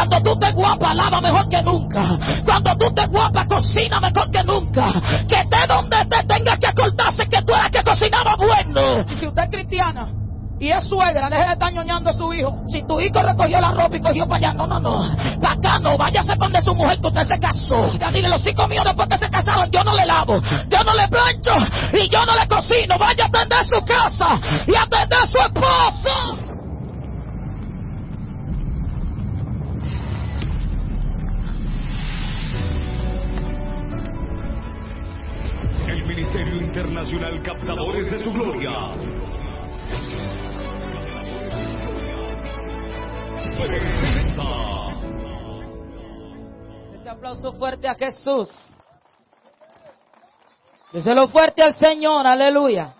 Cuando tú te guapa, lava mejor que nunca. Cuando tú te guapa, cocina mejor que nunca. Que esté donde te tengas que acordarse que tú eras que cocinaba bueno. Y si usted es cristiana y es suegra, deje de estar ñoñando a su hijo. Si tu hijo recogió la ropa y cogió para allá, no. Para acá no, váyase para donde su mujer que usted se casó. Y dile, los hijos míos después que se casaron, yo no le lavo, yo no le plancho y yo no le cocino. Vaya a atender su casa y atender a su esposo. El Ministerio Internacional Captadores de su Gloria presenta. Ese aplauso fuerte a Jesús. Déselo fuerte al Señor, aleluya.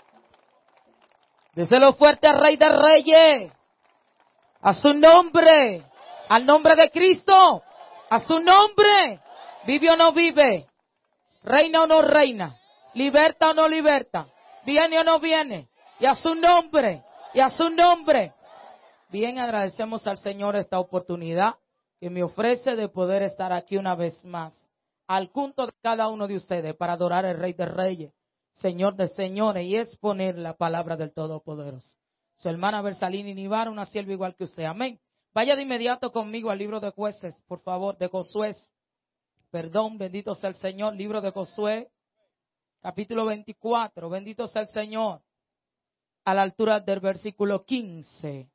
Déselo fuerte al Rey de Reyes. A su nombre, al nombre de Cristo, a su nombre. Vive o no vive, reina o no reina, liberta o no liberta, viene o no viene. Y a su nombre, y a su nombre. Bien, agradecemos al Señor esta oportunidad que me ofrece de poder estar aquí una vez más, al punto de cada uno de ustedes, para adorar al Rey de Reyes, Señor de Señores, y exponer la palabra del Todopoderoso. Su hermana Bersalini Nivar, una sierva igual que usted. Amén. Vaya de inmediato conmigo al libro de Jueces, por favor, de Josué. Perdón, bendito sea el Señor. Libro de Josué, capítulo 24. Bendito sea el Señor. A la altura del versículo 15.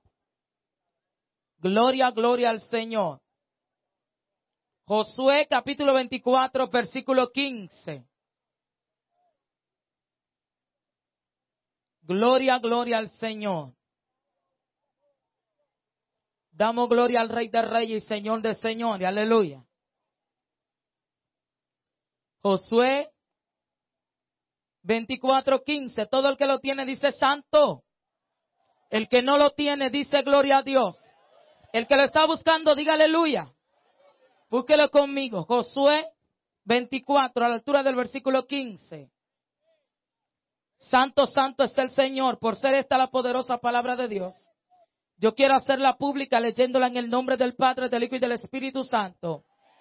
Gloria, gloria al Señor. Josué, capítulo 24, versículo 15. Gloria, gloria al Señor. Damos gloria al Rey de Reyes y Señor de Señores. Aleluya. Josué 24:15. Todo el que lo tiene dice santo. El que no lo tiene dice gloria a Dios. El que lo está buscando diga aleluya. Búsquelo conmigo. Josué 24 a la altura del versículo 15. Santo, santo es el Señor. Por ser esta la poderosa palabra de Dios, yo quiero hacerla pública leyéndola en el nombre del Padre, del Hijo y del Espíritu Santo.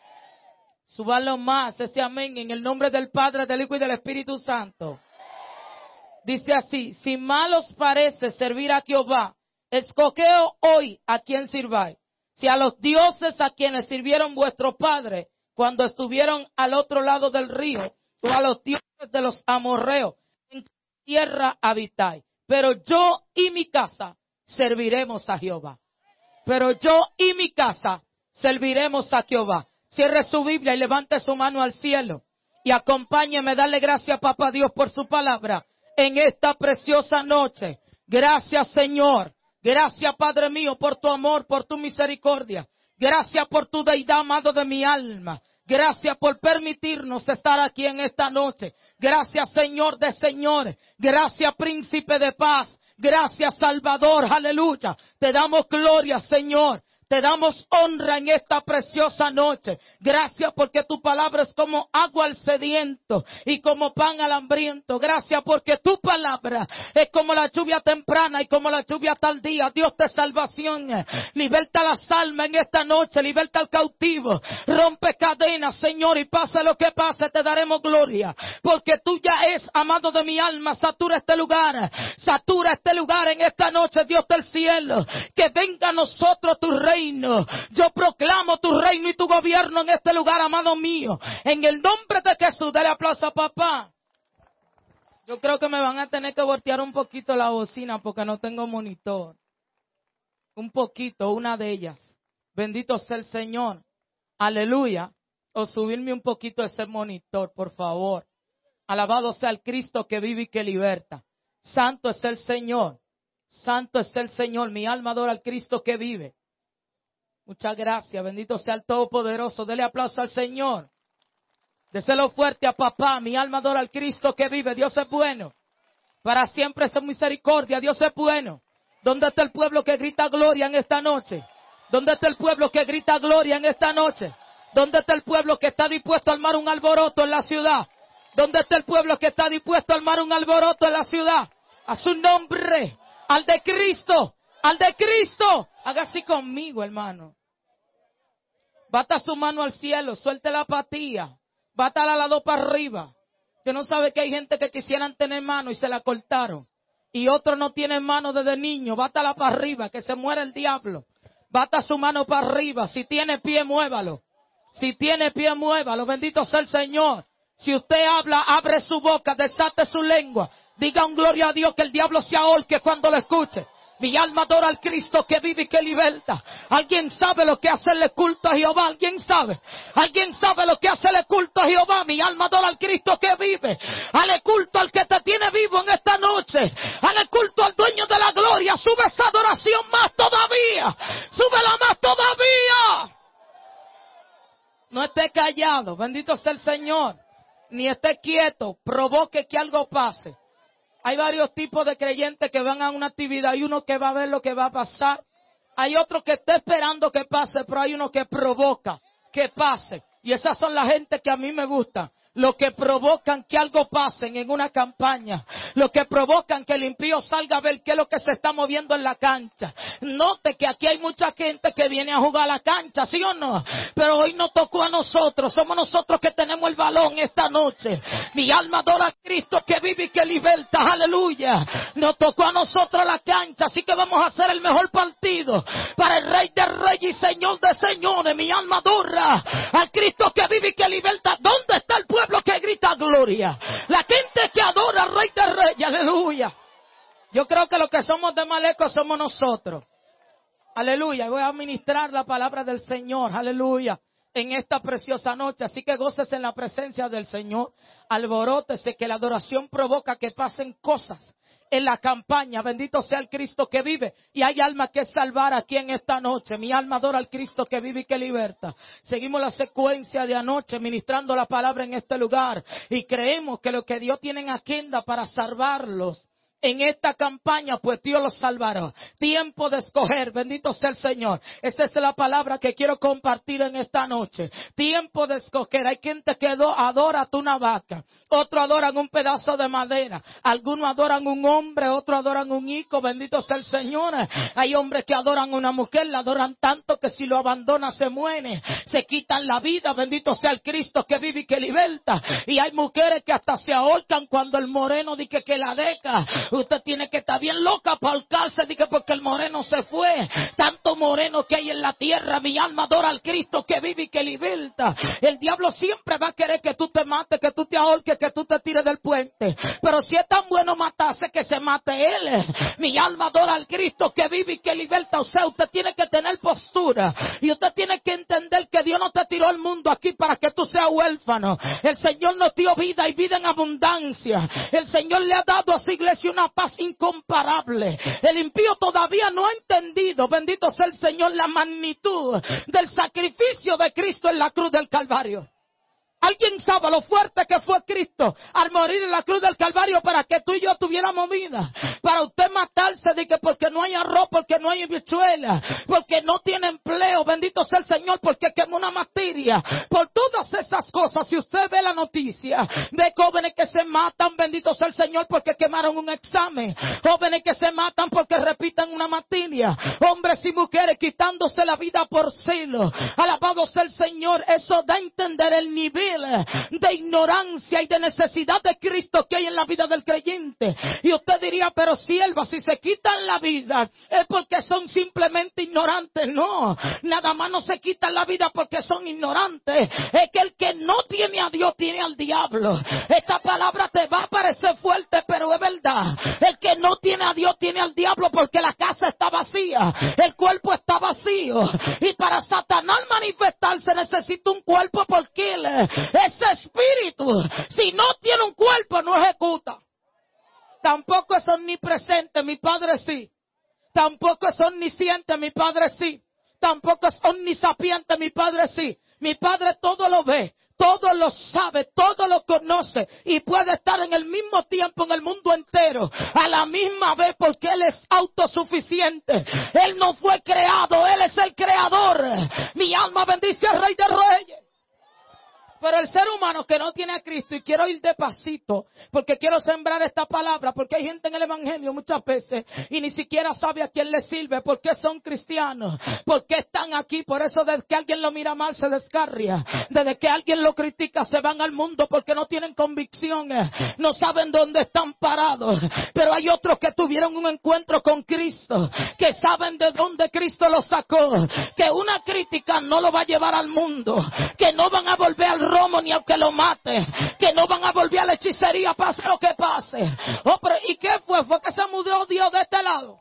Súbalo más, ese amén, en el nombre del Padre, del Hijo y del Espíritu Santo. Dice así: si mal os parece servir a Jehová, escogeos hoy a quien sirváis. Si a los dioses a quienes sirvieron vuestros padres cuando estuvieron al otro lado del río, o a los dioses de los amorreos, en tierra habitáis. Pero yo y mi casa serviremos a Jehová. Pero yo y mi casa serviremos a Jehová. Cierre su Biblia y levante su mano al cielo y acompáñeme, darle gracias, papá Dios, por su palabra en esta preciosa noche. Gracias, Señor. Gracias, Padre mío, por tu amor, por tu misericordia. Gracias por tu deidad, amado de mi alma. Gracias por permitirnos estar aquí en esta noche. Gracias, Señor de señores. Gracias, Príncipe de paz. Gracias, Salvador. Aleluya. Te damos gloria, Señor. Te damos honra en esta preciosa noche. Gracias porque tu palabra es como agua al sediento y como pan al hambriento. Gracias porque tu palabra es como la lluvia temprana y como la lluvia tardía. Dios de salvación. Liberta las almas en esta noche. Liberta al cautivo. Rompe cadenas, Señor, y pase lo que pase, te daremos gloria. Porque tuya es, amado de mi alma. Satura este lugar. Satura este lugar en esta noche, Dios del cielo. Que venga a nosotros tu reino. Yo proclamo tu reino y tu gobierno en este lugar, amado mío. En el nombre de Jesús, dale aplauso a papá. Yo creo que me van a tener que voltear un poquito la bocina porque no tengo monitor. Un poquito, una de ellas. Bendito sea el Señor. Aleluya. O subirme un poquito ese monitor, por favor. Alabado sea el Cristo que vive y que liberta. Santo es el Señor. Santo es el Señor. Mi alma adora al Cristo que vive. Muchas gracias, bendito sea el Todopoderoso. Dele aplauso al Señor. Déselo fuerte a papá. Mi alma adora al Cristo que vive. Dios es bueno. Para siempre es misericordia. Dios es bueno. ¿Dónde está el pueblo que grita gloria en esta noche? ¿Dónde está el pueblo que grita gloria en esta noche? ¿Dónde está el pueblo que está dispuesto a armar un alboroto en la ciudad? ¿Dónde está el pueblo que está dispuesto a armar un alboroto en la ciudad? A su nombre, al de Cristo. Al de Cristo. Haga así conmigo, hermano. Bata su mano al cielo, suelte la apatía. Bátala las dos para arriba. Usted no sabe que hay gente que quisieran tener mano y se la cortaron. Y otros no tienen mano desde niño. Bátala para arriba, que se muera el diablo. Bata su mano para arriba. Si tiene pie, muévalo. Si tiene pie, muévalo. Bendito sea el Señor. Si usted habla, abre su boca, desate su lengua. Diga un gloria a Dios, que el diablo se ahorque cuando lo escuche. Mi alma adora al Cristo que vive y que liberta. ¿Alguien sabe lo que hacerle culto a Jehová? ¿Alguien sabe? ¿Alguien sabe lo que hacerle culto a Jehová? Mi alma adora al Cristo que vive. Hale culto al que te tiene vivo en esta noche. Hale culto al dueño de la gloria. Sube esa adoración más todavía. Súbela más todavía. No esté callado. Bendito sea el Señor. Ni esté quieto. Provoque que algo pase. Hay varios tipos de creyentes que van a una actividad. Hay uno que va a ver lo que va a pasar. Hay otro que está esperando que pase, pero hay uno que provoca que pase. Y esas son la gente que a mí me gusta. Los que provocan que algo pase en una campaña. Los que provocan que el impío salga a ver qué es lo que se está moviendo en la cancha. Note que aquí hay mucha gente que viene a jugar a la cancha, ¿sí o no? Pero hoy nos tocó a nosotros. Somos nosotros que tenemos el balón esta noche. Mi alma adora a Cristo que vive y que liberta. Aleluya. Nos tocó a nosotros la cancha. Así que vamos a hacer el mejor partido para el Rey de Reyes y Señor de Señores. Mi alma adora al Cristo que vive y que liberta. ¿Dónde está el pueblo que grita gloria? La gente que adora al Rey de Reyes. Aleluya. Yo creo que los que somos de Maleco somos nosotros. Aleluya. Voy a ministrar la palabra del Señor. Aleluya. En esta preciosa noche. Así que gócese en la presencia del Señor. Alborótese, que la adoración provoca que pasen cosas en la campaña. Bendito sea el Cristo que vive. Y hay alma que salvar aquí en esta noche. Mi alma adora al Cristo que vive y que liberta. Seguimos la secuencia de anoche ministrando la palabra en este lugar. Y creemos que lo que Dios tiene en agenda para salvarlos en esta campaña, pues Dios los salvará. Tiempo de escoger, bendito sea el Señor. Esa es la palabra que quiero compartir en esta noche. Tiempo de escoger. Hay gente que adora una vaca, otros adoran un pedazo de madera, algunos adoran un hombre, otros adoran un hijo, bendito sea el Señor. Hay hombres que adoran una mujer, la adoran tanto que si lo abandona se muere, se quitan la vida, bendito sea el Cristo que vive y que liberta. Y hay mujeres que hasta se ahorcan cuando el moreno dice que la deja. Usted tiene que estar bien loca para ahorcarse, dice, porque el moreno se fue. Tanto moreno que hay en la tierra. Mi alma adora al Cristo que vive y que liberta. El diablo siempre va a querer que tú te mates, que tú te ahorques, que tú te tires del puente. Pero si es tan bueno matarse, que se mate él. Mi alma adora al Cristo que vive y que liberta. O sea, usted tiene que tener postura. Y usted tiene que entender que Dios no te tiró al mundo aquí para que tú seas huérfano. El Señor nos dio vida y vida en abundancia. El Señor le ha dado a su iglesia una paz incomparable. El impío todavía no ha entendido, bendito sea el Señor, la magnitud del sacrificio de Cristo en la cruz del Calvario. ¿Alguien sabe lo fuerte que fue Cristo al morir en la cruz del Calvario para que tú y yo tuviéramos vida? Para usted matarse de que porque no hay arroz, porque no hay habichuela, porque no tiene empleo, bendito sea el Señor, porque quemó una materia. Por todas esas cosas, si usted ve la noticia de jóvenes que se matan, bendito sea el Señor, porque quemaron un examen. Jóvenes que se matan porque repiten una materia. Hombres y mujeres quitándose la vida por celo. Alabado sea el Señor. Eso da a entender el nivel de ignorancia y de necesidad de Cristo que hay en la vida del creyente. Y usted diría, pero sierva, si se quitan la vida es porque son simplemente ignorantes. No, nada más no se quitan la vida porque son ignorantes. Es que el que no tiene a Dios tiene al diablo. Esta palabra te va a parecer fuerte, pero es verdad. El que no tiene a Dios tiene al diablo, porque la casa está vacía, el cuerpo está vacío. Y para Satanás manifestarse necesita un cuerpo, porque ese espíritu, si no tiene un cuerpo, no ejecuta. Tampoco es omnipresente, mi Padre sí. Tampoco es omnisciente, mi Padre sí. Tampoco es omnisapiente, mi Padre sí. Mi Padre todo lo ve, todo lo sabe, todo lo conoce, y puede estar en el mismo tiempo en el mundo entero a la misma vez, porque Él es autosuficiente. Él no fue creado, Él es el creador. Mi alma bendice al Rey de Reyes. Pero el ser humano que no tiene a Cristo, y quiero ir despacito, porque quiero sembrar esta palabra, porque hay gente en el evangelio muchas veces, y ni siquiera sabe a quién le sirve, porque son cristianos, porque están aquí. Por eso desde que alguien lo mira mal se descarria, desde que alguien lo critica se van al mundo, porque no tienen convicciones, no saben dónde están parados. Pero hay otros que tuvieron un encuentro con Cristo, que saben de dónde Cristo los sacó, que una crítica no lo va a llevar al mundo, que no van a volver al romo ni aunque lo mate, que no van a volver a la hechicería, pase lo que pase. Oh, pero ¿y qué fue? Fue que se mudó Dios de este lado.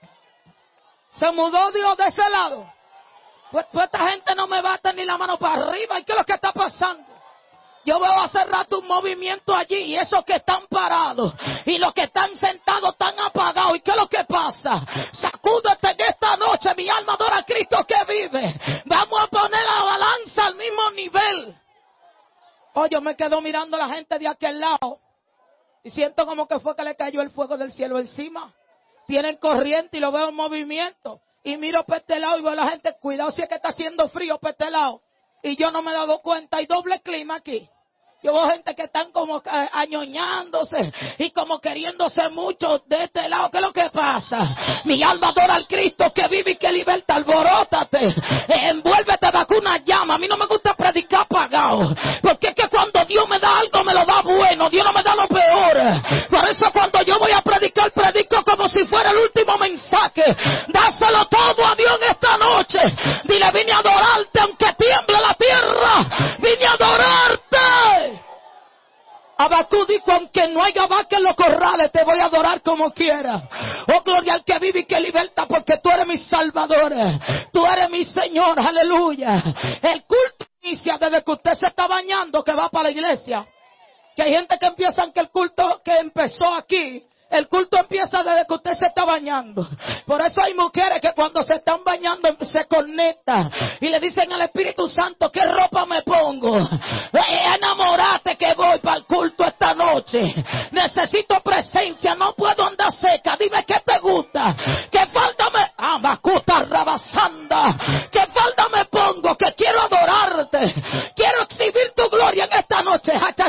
Se mudó Dios de ese lado. Pues esta gente no me bate ni la mano para arriba. ¿Y qué es lo que está pasando? Yo veo hace rato un movimiento allí, y esos que están parados y los que están sentados están apagados. ¿Y qué es lo que pasa? Sacúdete en esta noche, mi alma adora a Cristo que vive. Vamos a poner la balanza al mismo nivel. Oh, yo me quedo mirando a la gente de aquel lado y siento como que fue que le cayó el fuego del cielo encima. Tienen corriente y lo veo en movimiento. Y miro para este lado y veo a la gente, cuidado si es que está haciendo frío para este lado. Y yo no me he dado cuenta, hay doble clima aquí. Yo veo gente que están como añoñándose y como queriéndose mucho de este lado. ¿Qué es lo que pasa? Mi alma adora al Cristo que vive y que liberta. Alborótate, envuélvete bajo una llama. A mí no me gusta predicar apagado, porque es que cuando Dios me da algo me lo da bueno, Dios no me da lo peor. Por eso cuando yo voy a predicar, predico como si fuera el último mensaje. Dáselo todo a Dios en esta noche. Dile, vine a adorarte aunque tiemble la tierra, vine a adorarte. Habacuc dijo, aunque no haya vaca en los corrales, te voy a adorar como quiera. Oh, gloria al que vive y que liberta, porque tú eres mi Salvador, tú eres mi Señor, aleluya. El culto inicia desde que usted se está bañando, que va para la iglesia. Que hay gente que empieza que el culto que empezó aquí, el culto empieza desde que usted se está bañando. Por eso hay mujeres que cuando se están bañando se conectan y le dicen al Espíritu Santo, ¿qué ropa me pongo? Enamorate que voy para el culto esta noche. Necesito presencia, no puedo andar seca. Dime qué te gusta. ¿Qué falda me... Amacuta rabasanda. ¿Qué falda me pongo? Que quiero adorarte. Quiero exhibir tu gloria en esta noche.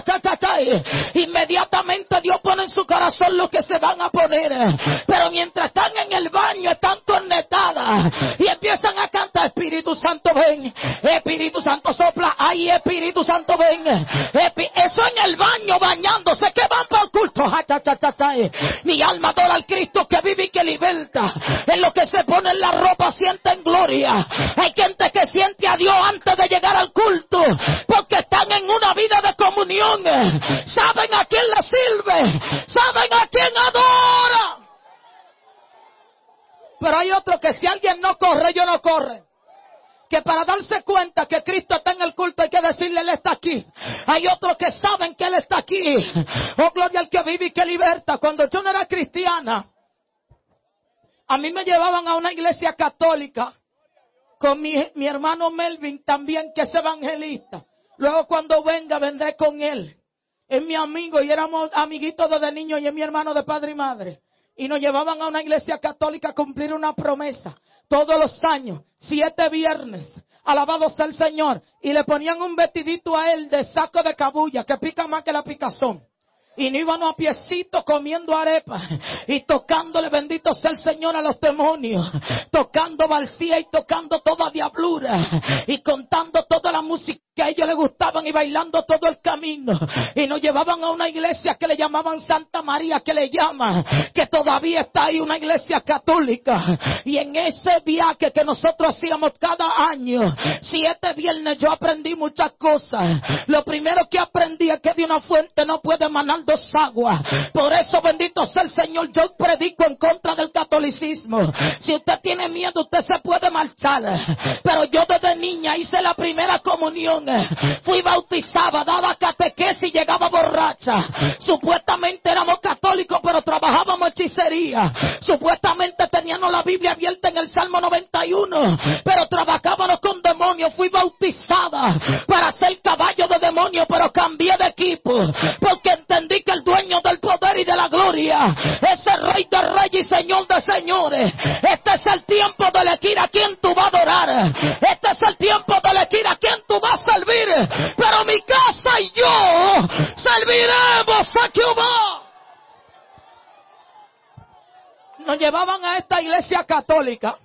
Inmediatamente Dios pone en su corazón lo que se van a poner, pero mientras están en el baño están conectadas y empiezan a cantar, Espíritu Santo ven, Espíritu Santo sopla, ay Espíritu Santo ven, eso en el baño bañándose, que van para el culto. Mi alma adora al Cristo que vive y que liberta. En lo que se ponen la ropa sienten gloria. Hay gente que siente a Dios antes de llegar al culto, porque están en una vida de comunión, saben a quién le sirve, saben a quién adora. Pero hay otro que si alguien no corre, yo no corre. Que para darse cuenta que Cristo está en el culto hay que decirle, Él está aquí. Hay otros que saben que Él está aquí. Oh, gloria al que vive y que liberta. Cuando yo no era cristiana, a mí me llevaban a una iglesia católica con mi hermano Melvin también, que es evangelista. Luego cuando venga, vendré con él. Es mi amigo y éramos amiguitos desde niños y es mi hermano de padre y madre. Y nos llevaban a una iglesia católica a cumplir una promesa. Todos los años, 7 viernes, alabado sea el Señor. Y le ponían un vestidito a él de saco de cabulla, que pica más que la picazón. Y no íbamos a piecitos comiendo arepas y tocándole, bendito sea el Señor, a los demonios, tocando balsía y tocando toda diablura y contando toda la música que a ellos les gustaban y bailando todo el camino. Y nos llevaban a una iglesia que le llamaban Santa María, que le llaman, que todavía está ahí, una iglesia católica. Y en ese viaje que nosotros hacíamos cada año, 7 viernes, yo aprendí muchas cosas. Lo primero que aprendí es que de una fuente no puede emanar 2 aguas. Por eso, bendito sea el Señor, yo predico en contra del catolicismo. Si usted tiene miedo, usted se puede marchar. Pero yo desde niña hice la primera comunión. Fui bautizada, daba catequesis y llegaba borracha. Supuestamente éramos católicos, pero trabajábamos hechicería. Supuestamente teníamos la Biblia abierta en el Salmo 91, pero trabajábamos con demonios. Fui bautizada para ser caballo de demonios, pero cambié de equipo, porque entendí que el dueño del poder y de la gloria, ese Rey de reyes y Señor de señores, este es el tiempo de elegir a quién tú vas a adorar. Este es el tiempo de elegir a quién tú vas a servir. pero mi casa y yo serviremos a Jehová. Nos llevaban a esta iglesia católica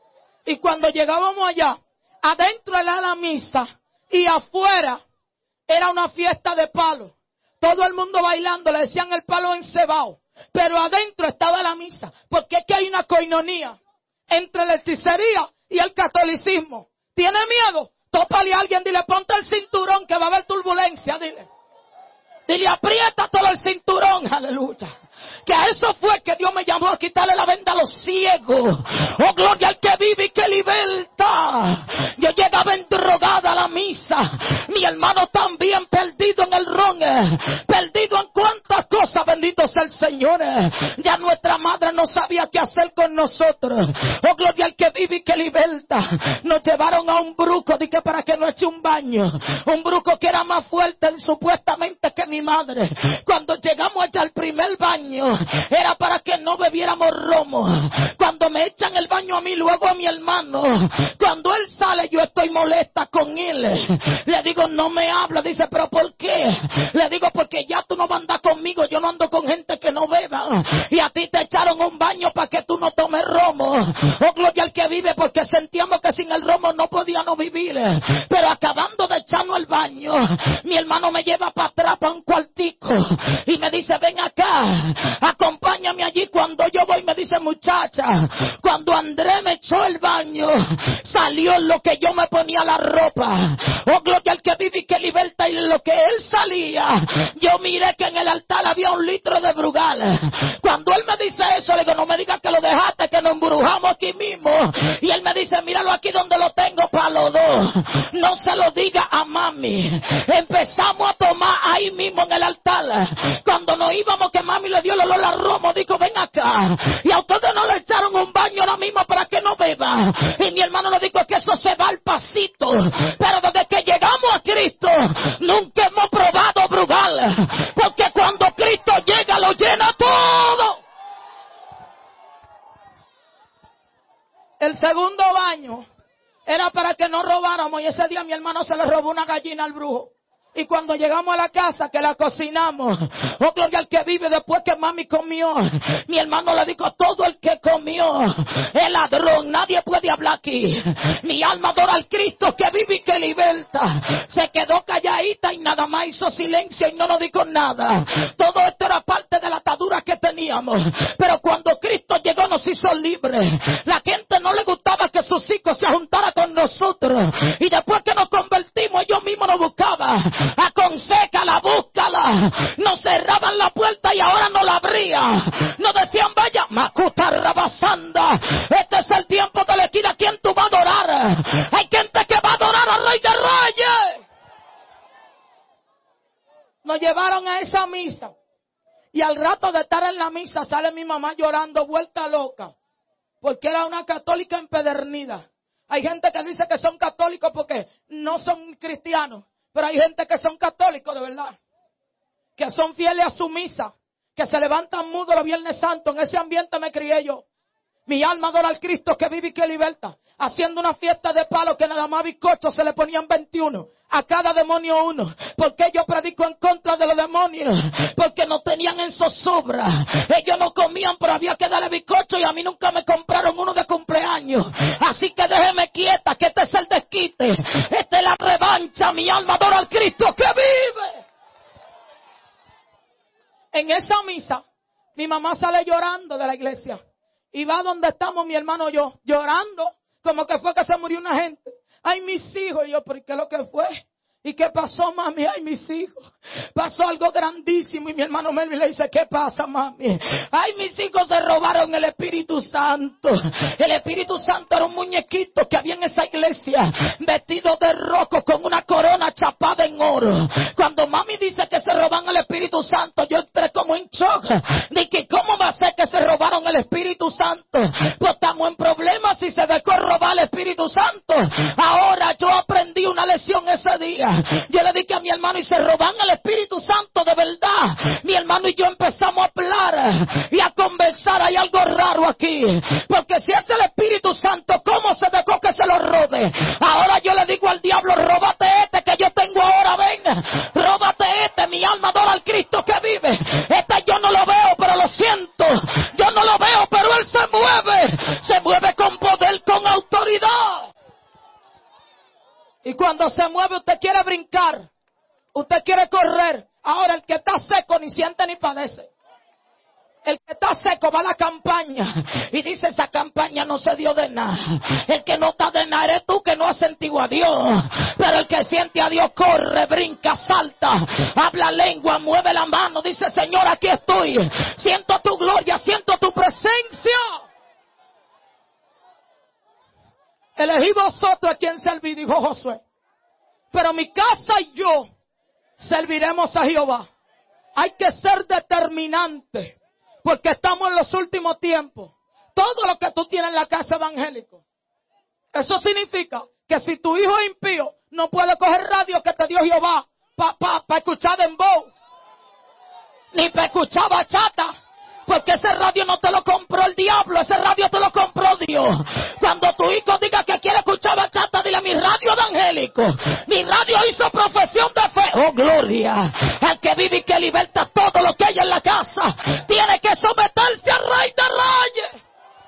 y cuando llegábamos allá, adentro era la misa y afuera era una fiesta de palo. Todo el mundo bailando, le decían el palo encebado, pero adentro estaba la misa, porque es que hay una coinonía entre la hechicería y el catolicismo. ¿Tiene miedo? Tópale a alguien, dile, ponte el cinturón que va a haber turbulencia, dile. Dile, aprieta todo el cinturón, aleluya. Que a eso fue que Dios me llamó, a quitarle la venda a los ciegos. Oh, gloria al que vive y que liberta. Yo llegaba endrogada a la misa. Mi hermano también perdido en el ron. Perdido en cuantas cosas, bendito sea el Señor. Ya nuestra madre no sabía qué hacer con nosotros. Oh, gloria al que vive y que liberta. Nos llevaron a un bruco, dije, para que nos eche un baño. Un bruco que era más fuerte supuestamente que mi madre. Cuando llegamos allá al primer baño, era para que no bebiéramos romo. Cuando me echan el baño a mí, luego a mi hermano, cuando él sale yo estoy molesta con él. Le digo, no me habla. Dice, pero ¿por qué? Le digo, porque ya tú no vas a andar conmigo. Yo no ando con gente que no beba. Y a ti te echaron un baño para que tú no tomes romo. Oh, gloria al que vive, porque sentíamos que sin el romo no podíamos vivir. Pero acabando de echarnos el baño, mi hermano me lleva para atrás, para un cuartico, y me dice, ven acá, acompáñame allí. Cuando yo voy, me dice, muchacha, cuando Andrés me echó el baño, salió lo que yo me ponía la ropa. Oh, gloria al que vive y que liberta. Y lo que él salía, yo miré que en el altar había 1 litro de Brugal. Cuando él me dice eso, le digo, no me digas que lo dejaste, que nos embrujamos aquí mismo. Y él me dice, míralo aquí donde lo tengo para los dos. No se lo diga a mami. Empezamos a tomar ahí mismo en el altar. Cuando nos íbamos, que mami le dio el olor a romo, dijo, ven acá. Y a ustedes no le echaron un baño ahora mismo para que no beba. Y mi hermano le dijo, que eso se va al pasito. Pero desde que llegamos a Cristo, nunca hemos probado Brugal. Porque cuando Cristo llega, lo llena todo. El segundo baño era para que no robáramos. Y ese día mi hermano se le robó una gallina al brujo. Y cuando llegamos a la casa, que la cocinamos, oh, gloria al que vive, después que mami comió, mi hermano le dijo, todo el que comió es ladrón. Nadie puede hablar aquí. Mi alma adora al Cristo que vive y que liberta. Se quedó calladita y nada más hizo silencio y no nos dijo nada. Todo esto era parte de la atadura que teníamos. Pero cuando Cristo llegó, nos hizo libres. La gente no le gustaba que sus hijos se juntaran con nosotros. Y después que nos convertimos, ellos mismos nos buscaban. Aconsejala, búscala. Nos cerraban la puerta y ahora no la abría. Nos decían, vaya, Macuta Rabasanda, este es el tiempo de elegir a quién tú vas a adorar. Hay gente que va a adorar al Rey de Reyes. Nos llevaron a esa misa. Y al rato de estar en la misa sale mi mamá llorando, vuelta loca. Porque era una católica empedernida. Hay gente que dice que son católicos porque no son cristianos. Pero hay gente que son católicos de verdad, que son fieles a su misa, que se levantan mudos los Viernes Santos. En ese ambiente me crié yo. Mi alma adora al Cristo que vive y que liberta. Haciendo una fiesta de palo que nada más bizcochos se le ponían 21. A cada demonio 1. Porque yo predico en contra de los demonios. Porque no tenían en zozobra. Ellos no comían, pero había que darle bizcocho. Y a mí nunca me compraron uno de cumpleaños. Así que déjeme quieta, que este es el desquite. Esta es la revancha. Mi alma adora al Cristo que vive. En esa misa, mi mamá sale llorando de la iglesia. Y va donde estamos mi hermano y yo, llorando, como que fue que se murió una gente. Ay, mis hijos. Y yo, ¿pero qué es lo que fue? ¿Y qué pasó, mami? Ay, mis hijos. Pasó algo grandísimo. Y mi hermano Melvin le dice, ¿qué pasa, mami? Ay, mis hijos se robaron el Espíritu Santo. El Espíritu Santo era un muñequito que había en esa iglesia, vestido de rojo, con una corona chapada en oro. Cuando mami dice que se roban el Espíritu Santo, yo entré como en shock. Dije, ¿cómo va a ser que se robaron el Espíritu Santo? Pues estamos en problemas si se dejó robar el Espíritu Santo. Ahora yo aprendí una lección ese día. Yo le dije a mi hermano, y se roban el Espíritu Santo de verdad. Mi hermano y yo empezamos a hablar y a conversar. Hay algo raro aquí, porque si es el Espíritu Santo, ¿cómo se dejó que se lo robe? Ahora yo le digo al diablo, róbate este que yo tengo Róbate mi alma adora al Cristo que vive. Yo no lo veo, pero lo siento. Yo no lo veo, pero Él se mueve con poder, con autoridad. Y cuando se mueve usted quiere brincar, usted quiere correr. Ahora el que está seco ni siente ni padece. El que está seco va a la campaña y dice: esa campaña no se dio de nada. El que no está de nada eres tú, que no has sentido a Dios. Pero el que siente a Dios corre, brinca, salta, habla lengua, mueve la mano, dice: Señor, aquí estoy. Siento tu gloria, siento tu presencia. Elegí vosotros a quien serví, dijo Josué, pero mi casa y yo serviremos a Jehová. Hay que ser determinante, porque estamos en los últimos tiempos. Todo lo que tú tienes en la casa es evangélico. Eso significa que si tu hijo es impío, no puede coger radio que te dio Jehová para escuchar dembow, ni para escuchar bachata. Porque ese radio no te lo compró el diablo, ese radio te lo compró Dios. Cuando tu hijo diga que quiere escuchar bachata, dile: mi radio evangélico, mi radio hizo profesión de fe. Oh, gloria al que vive y que liberta todo lo que hay en la casa. Tiene que someterse al Rey de Reyes.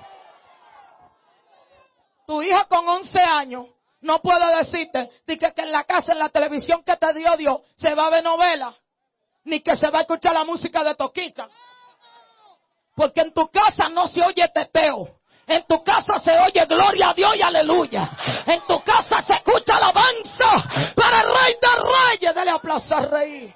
Tu hija con 11 años no puede decirte que en la casa, en la televisión que te dio Dios, se va a ver novela, ni que se va a escuchar la música de Toquita. Porque en tu casa no se oye teteo. En tu casa se oye gloria a Dios y aleluya. En tu casa se escucha alabanza para el Rey de Reyes. Dale aplauso al Rey.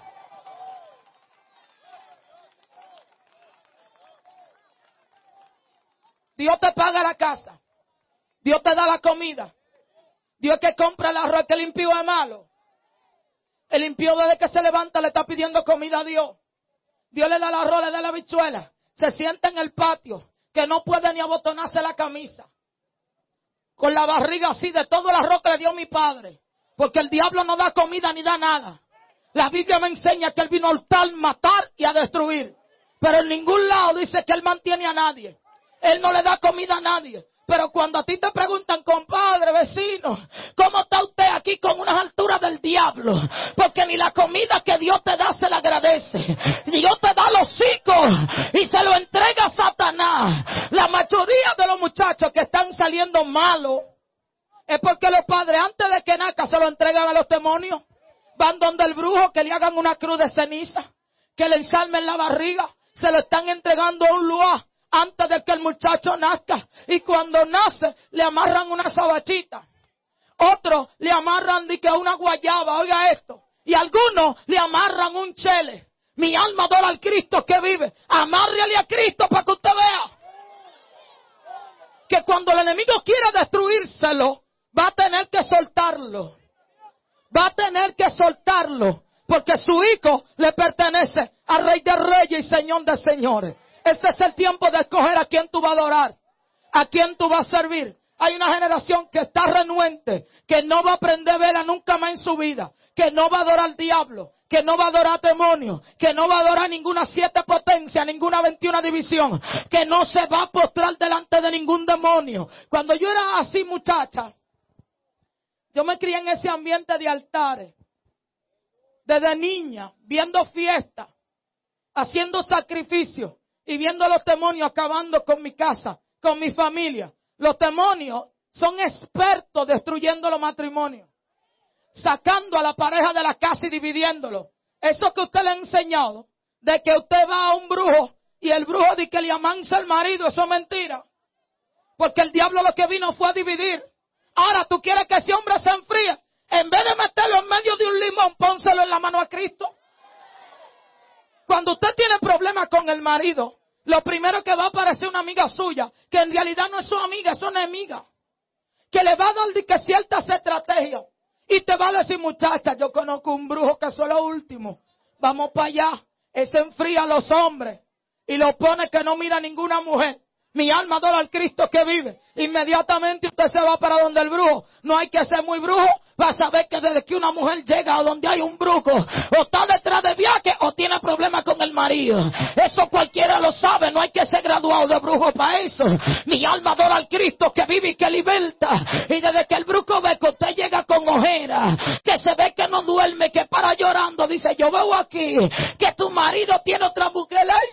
Dios te paga la casa. Dios te da la comida. Dios que compra el arroz. Que el impío es malo. El impío desde que se levanta le está pidiendo comida a Dios. Dios le da el arroz, le da la habichuela. Se sienta en el patio, que no puede ni abotonarse la camisa, con la barriga así de todo el arroz que le dio mi padre. Porque el diablo no da comida ni da nada. La Biblia me enseña que Él vino a hurtar, matar y a destruir. Pero en ningún lado dice que Él mantiene a nadie. Él no le da comida a nadie. Pero cuando a ti te preguntan: compadre, vecino, ¿cómo está usted aquí con unas alturas del diablo? Porque ni la comida que Dios te da se le agradece. Dios te da los hocicos y se lo entrega a Satanás. La mayoría de los muchachos que están saliendo malos es porque los padres, antes de que nazca, se lo entregan a los demonios. Van donde el brujo, que le hagan una cruz de ceniza, que le ensalmen la barriga. Se lo están entregando a un lugar antes de que el muchacho nazca. Y cuando nace, le amarran una sabachita. Otros le amarran una guayaba, oiga esto. Y algunos le amarran un chele. Mi alma adora al Cristo que vive. Amárrele a Cristo para que usted vea que cuando el enemigo quiera destruírselo, va a tener que soltarlo. Va a tener que soltarlo. Porque su hijo le pertenece al Rey de Reyes y Señor de Señores. Este es el tiempo de escoger a quién tú vas a adorar, a quién tú vas a servir. Hay una generación que está renuente, que no va a prender vela nunca más en su vida, que no va a adorar al diablo, que no va a adorar demonios, que no va a adorar ninguna 7 potencia, ninguna 21 división, que no se va a postrar delante de ningún demonio. Cuando yo era así muchacha, yo me crié en ese ambiente de altares, desde niña, viendo fiestas, haciendo sacrificios. Y viendo a los demonios acabando con mi casa, con mi familia. Los demonios son expertos destruyendo los matrimonios, sacando a la pareja de la casa y dividiéndolo. Eso que usted le ha enseñado, de que usted va a un brujo y el brujo dice que le amansa al marido, eso es mentira. Porque el diablo lo que vino fue a dividir. Ahora tú quieres que ese hombre se enfríe. En vez de meterlo en medio de un limón, pónselo en la mano a Cristo. Cuando usted tiene problemas con el marido, lo primero que va a aparecer una amiga suya, que en realidad no es su amiga, es su enemiga, que le va a dar que ciertas estrategias, y te va a decir: muchacha, yo conozco un brujo que es lo último, vamos para allá. Ese enfría a los hombres y lo pone que no mira a ninguna mujer. Mi alma adora al Cristo que vive. Inmediatamente usted se va para donde el brujo. No hay que ser muy brujo para saber que desde que una mujer llega a donde hay un brujo, o está detrás de viaje o tiene problemas con el marido. Eso cualquiera lo sabe, no hay que ser graduado de brujo para eso. Mi alma adora al Cristo que vive y que liberta. Y desde que el brujo ve que usted llega con ojera, que se ve que no duerme, que para llorando, dice, yo veo aquí que tu marido tiene otra mujer. Ay,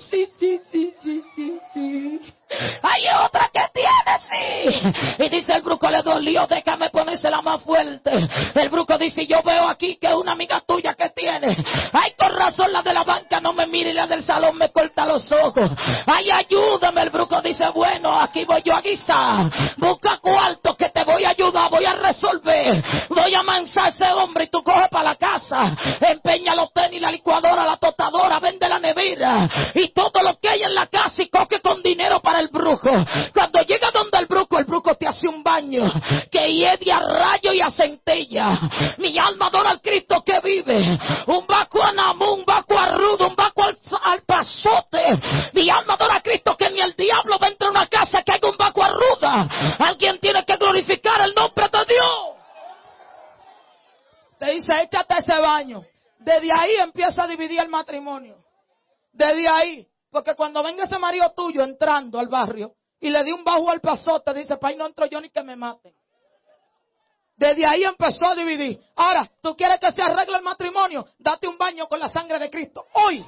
sí. Hay otra que tiene, sí. Y dice el brujo, le dolió, déjame ponérsela más fuerte. El brujo dice, yo veo aquí que es una amiga tuya que tiene. Ay, con razón la de la banca no me mira y la del salón me corta los ojos. Ay, ayúdame. El brujo dice, bueno, aquí voy yo a guisar. Busca cuarto que te voy a ayudar, voy a resolver. Voy a amansar a ese hombre y tú coges para la casa. Empeña los tenis, la licuadora, la tostadora, vende la nevera y todo lo que hay en la casa y coge con dinero para el brujo. Cuando llega donde el brujo te hace un baño que hiede a rayo y a centella. Mi alma adora al Cristo que vive. Un baco a Namú, un baco a Rudo, un baco al pasote. Mi alma adora al Cristo que ni el diablo va a entrar a una casa que haya un baco a Ruda. Alguien tiene que glorificar el nombre de Dios. Te dice, échate ese baño. Desde ahí empieza a dividir el matrimonio. Desde ahí. Porque cuando venga ese marido tuyo entrando al barrio y le di un bajo al pasote, dice, pa' ahí no entro yo ni que me maten. Desde ahí empezó a dividir. Ahora, ¿tú quieres que se arregle el matrimonio? Date un baño con la sangre de Cristo. Hoy.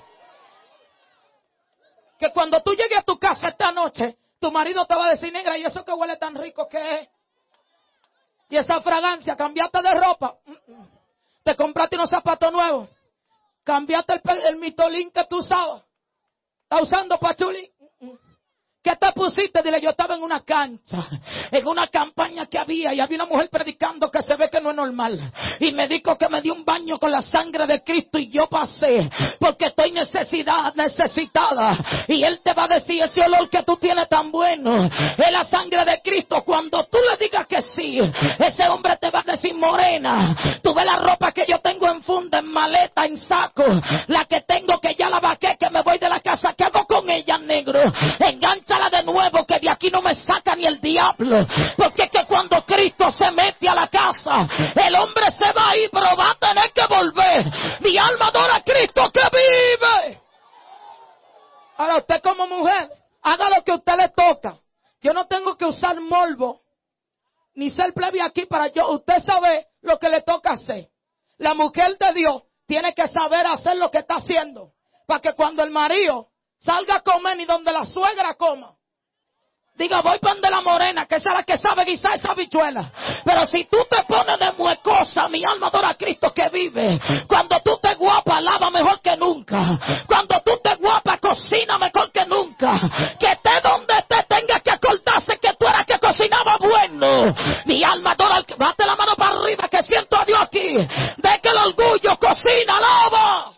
Que cuando tú llegues a tu casa esta noche, tu marido te va a decir, negra, ¿y eso que huele tan rico que es? Y esa fragancia, cambiaste de ropa. Te compraste unos zapatos nuevos. Cambiaste el mitolín que tú usabas. ¿Estás usando pachulín? ¿Qué te pusiste? Dile, yo estaba en una cancha, en una campaña que había, y había una mujer predicando que se ve que no es normal. Y me dijo que me dio un baño con la sangre de Cristo y yo pasé, porque estoy necesitada. Y Él te va a decir, ese olor que tú tienes tan bueno, es la sangre de Cristo. Cuando tú le digas que sí, ese hombre te va a decir, morena, tú ves la ropa que yo tengo en funda, en maleta, en saco, la que tengo que ya la vaqué, que me voy de la casa, ¿qué hago con ella, negro? Engánchala de nuevo, que de aquí no me saca ni el diablo. Porque es que cuando Cristo se mete a la casa, el hombre se va a ir, pero va a tener que volver. Mi alma adora a Cristo que vive. Ahora usted como mujer, haga lo que a usted le toca. Yo no tengo que usar morbo ni ser plebe aquí para yo. Usted sabe lo que le toca hacer. La mujer de Dios tiene que saber hacer lo que está haciendo, para que cuando el marido salga a comer ni donde la suegra coma, diga, voy para donde la morena, que es la que sabe guisar esa habichuela. Pero si tú te pones de muecosa, mi alma adora a Cristo que vive. Cuando tú te guapa, lava mejor que nunca. Cuando tú te guapa, cocina mejor que nunca. Que esté donde te tengas que acordarse que tú eras que cocinaba bueno. Mi alma adora al... Bate la mano para arriba, que siento a Dios aquí. De que el orgullo cocina, lava.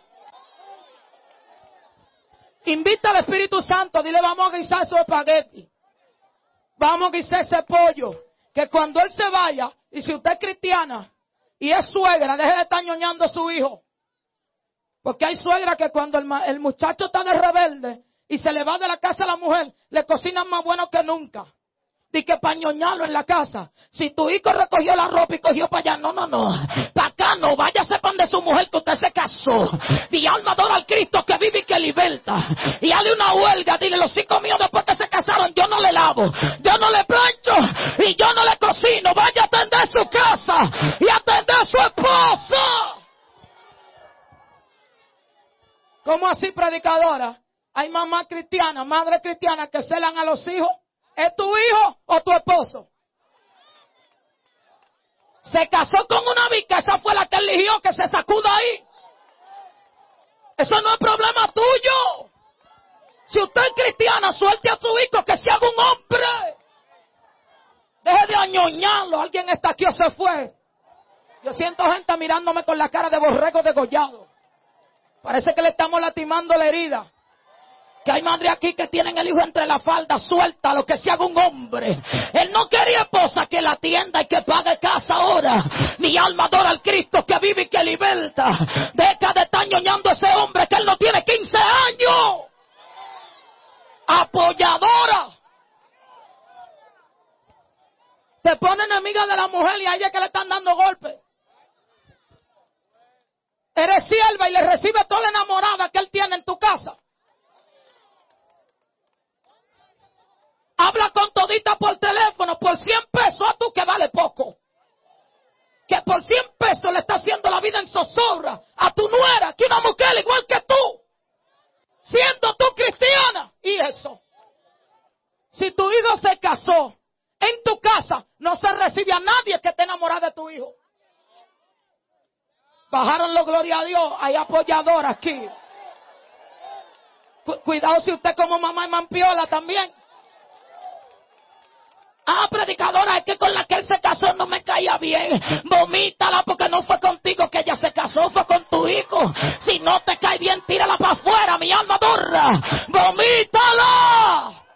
Invita al Espíritu Santo, dile, vamos a guisar su espagueti. Vamos a guisar ese pollo. Que cuando él se vaya, y si usted es cristiana y es suegra, deje de estar ñoñando a su hijo. Porque hay suegra que cuando el muchacho está de rebelde y se le va de la casa a la mujer, le cocinan más bueno que nunca. Di que para ñoñarlo en la casa. Si tu hijo recogió la ropa y cogió para allá, no. Para acá no, váyase pan de su mujer que usted se casó. Mi alma adora al Cristo que vive y que liberta. Y hazle una huelga, dile, los hijos míos después que se casaron, yo no le lavo, yo no le plancho y yo no le cocino. Vaya a atender su casa y atender a su esposa. ¿Cómo así, predicadora? Hay mamás cristianas, madres cristianas que celan a los hijos. ¿Es tu hijo o tu esposo? Se casó con una vica, esa fue la que eligió, que se sacuda ahí. Eso no es problema tuyo. Si usted es cristiana, suelte a su hijo que se haga un hombre. Deje de añoñarlo. ¿Alguien está aquí o se fue? Yo siento gente mirándome con la cara de borrego degollado. Parece que le estamos lastimando la herida. Que hay madres aquí que tienen el hijo entre la falda, suéltalo, que se haga un hombre. Él no quería esposa que la atienda y que pague casa ahora. Mi alma adora al Cristo que vive y que liberta. Deja de estar ñoñando a ese hombre que él no tiene 15 años. Apoyadora. Te pone enemiga de la mujer y a ella que le están dando golpes. sierva y le recibe toda la enamorada que él tiene en tu casa. Habla con todita por teléfono por 100 pesos a tú que vale poco. Que por 100 pesos le está haciendo la vida en zozobra a tu nuera, que una mujer igual que tú, siendo tú cristiana. Y eso, si tu hijo se casó en tu casa, no se recibe a nadie que esté enamorado de tu hijo. Bajaron la gloria a Dios. Hay apoyador aquí. Cuidado si usted como mamá es mampiola también. Predicadora, es que con la que él se casó no me caía bien. Vomítala porque no fue contigo que ella se casó, fue con tu hijo. Si no te cae bien, tírala para afuera, mi alma adora. Vomítala.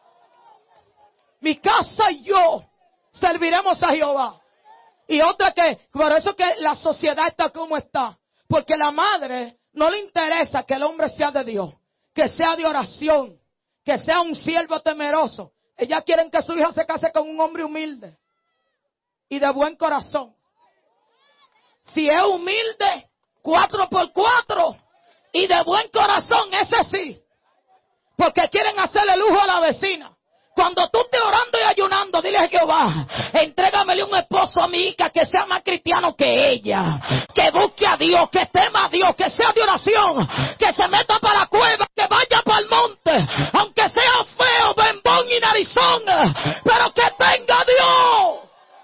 Mi casa y yo serviremos a Jehová. Y otra que, por eso que la sociedad está como está. Porque la madre no le interesa que el hombre sea de Dios, que sea de oración, que sea un siervo temeroso. Ellas quieren que su hija se case con un hombre humilde y de buen corazón. Si es humilde, 4x4 y de buen corazón, ese sí. Porque quieren hacerle lujo a la vecina. Cuando tú estés orando y ayunando, dile a Jehová, entrégamele un esposo a mi hija que sea más cristiano que ella, que busque a Dios, que teme a Dios, que sea de oración, que se meta para la cueva, que vaya para el monte, aunque sea feo, bembón y narizón, pero que tenga a Dios.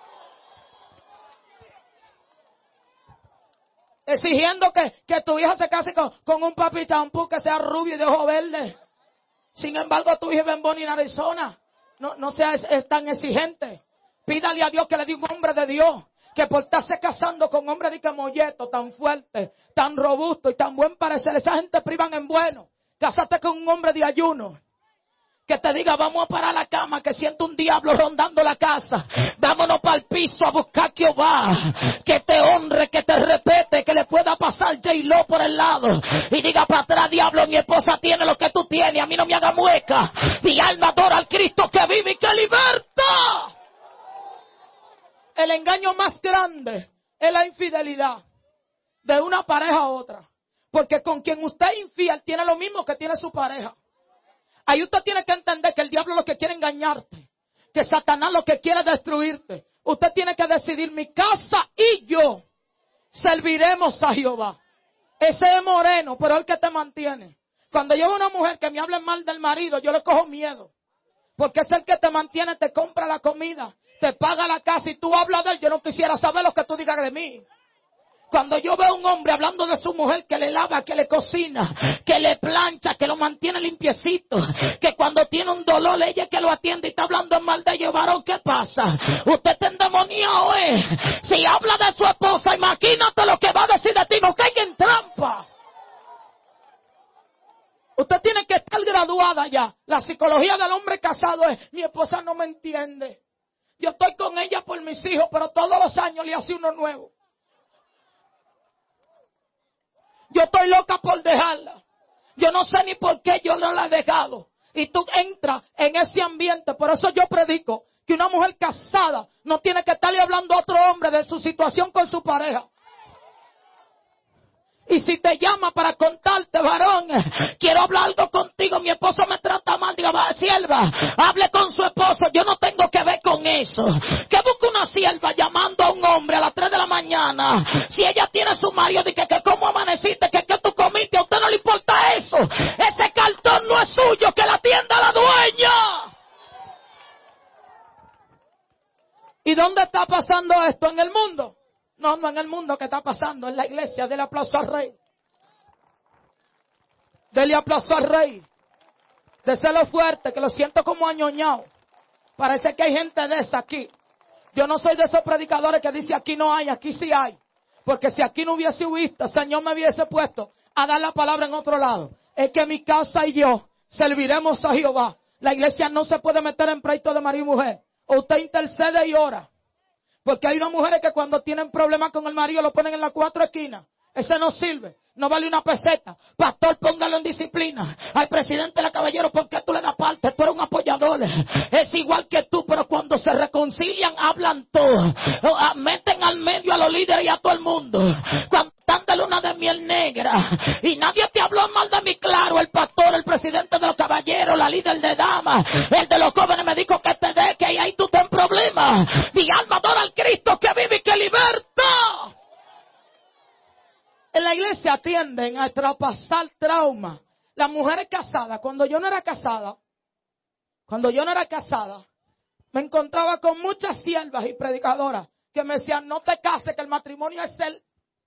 Exigiendo que tu hija se case con un papi champú que sea rubio y de ojo verde. Sin embargo, tu hija es bembón y narizona. No sea es tan exigente. Pídale a Dios que le dé un hombre de Dios. Que por estarse casando con hombres de que molleto, tan fuerte, tan robusto y tan buen parecer. Esa gente privan en bueno. Casate con un hombre de ayuno. Que te diga, vamos a parar la cama, que siento un diablo rondando la casa. Vámonos para el piso a buscar a Jehová. Que te honre, que te respete, que le pueda pasar J-Lo por el lado. Y diga para atrás, diablo, mi esposa tiene lo que tú tienes, a mí no me haga mueca. Mi alma adora al Cristo que vive y que liberta. El engaño más grande es la infidelidad de una pareja a otra. Porque con quien usted es infiel tiene lo mismo que tiene su pareja. Ahí usted tiene que entender que el diablo lo que quiere engañarte, que Satanás lo que quiere destruirte. Usted tiene que decidir, mi casa y yo serviremos a Jehová. Ese es moreno, pero es el que te mantiene. Cuando yo veo una mujer que me hable mal del marido, yo le cojo miedo. Porque es el que te mantiene, te compra la comida, te paga la casa y tú hablas de él. Yo no quisiera saber lo que tú digas de mí. Cuando yo veo a un hombre hablando de su mujer que le lava, que le cocina, que le plancha, que lo mantiene limpiecito, que cuando tiene un dolor ella es que lo atiende y está hablando mal de ellos, varón, ¿qué pasa? Usted está endemoniado, Si habla de su esposa, imagínate lo que va a decir de ti, no caiga en trampa. Usted tiene que estar graduada ya. La psicología del hombre casado es, mi esposa no me entiende. Yo estoy con ella por mis hijos, pero todos los años le hace uno nuevo. Yo estoy loca por dejarla. Yo no sé ni por qué yo no la he dejado. Y tú entras en ese ambiente. Por eso yo predico que una mujer casada no tiene que estarle hablando a otro hombre de su situación con su pareja. Y si te llama para contarte, varón, quiero hablar algo contigo, mi esposo me trata mal, diga, sierva, hable con su esposo, yo no tengo que ver con eso. Que busca una sierva llamando a un hombre a las 3 de la mañana, si ella tiene su marido, dice que cómo amaneciste, que tú comiste, a usted no le importa eso. Ese cartón no es suyo, que la atienda la dueña. ¿Y dónde está pasando esto? ¿En el mundo? No en el mundo que está pasando, en la iglesia. Dele aplauso al rey. Dele aplauso al rey. Déselo fuerte, que lo siento como añoñado. Parece que hay gente de esa aquí. Yo no soy de esos predicadores que dice aquí no hay, aquí sí hay. Porque si aquí no hubiese visto, el Señor me hubiese puesto a dar la palabra en otro lado. Es que mi casa y yo serviremos a Jehová. La iglesia no se puede meter en pleito de marido y mujer. O usted intercede y ora. Porque hay unas mujeres que cuando tienen problemas con el marido lo ponen en las 4 esquinas. Ese no sirve. No vale una peseta. Pastor, póngalo en disciplina. Al presidente de la caballero, ¿por qué tú le das parte? Tú eres un apoyador. Es igual que tú, pero cuando se reconcilian, hablan todo. Meten al medio a los líderes y a todo el mundo. Cuando están de luna de miel, miel negra. Y nadie te habló mal de mí. Claro, el pastor, el presidente de los caballeros, la líder de damas, el de los jóvenes me dijo que te deje y ahí tú ten problemas. Mi alma adora al Cristo que vive y que liberta. En la iglesia tienden a traspasar trauma. Las mujeres casadas, cuando yo no era casada, me encontraba con muchas siervas y predicadoras que me decían, no te cases, que el matrimonio es él.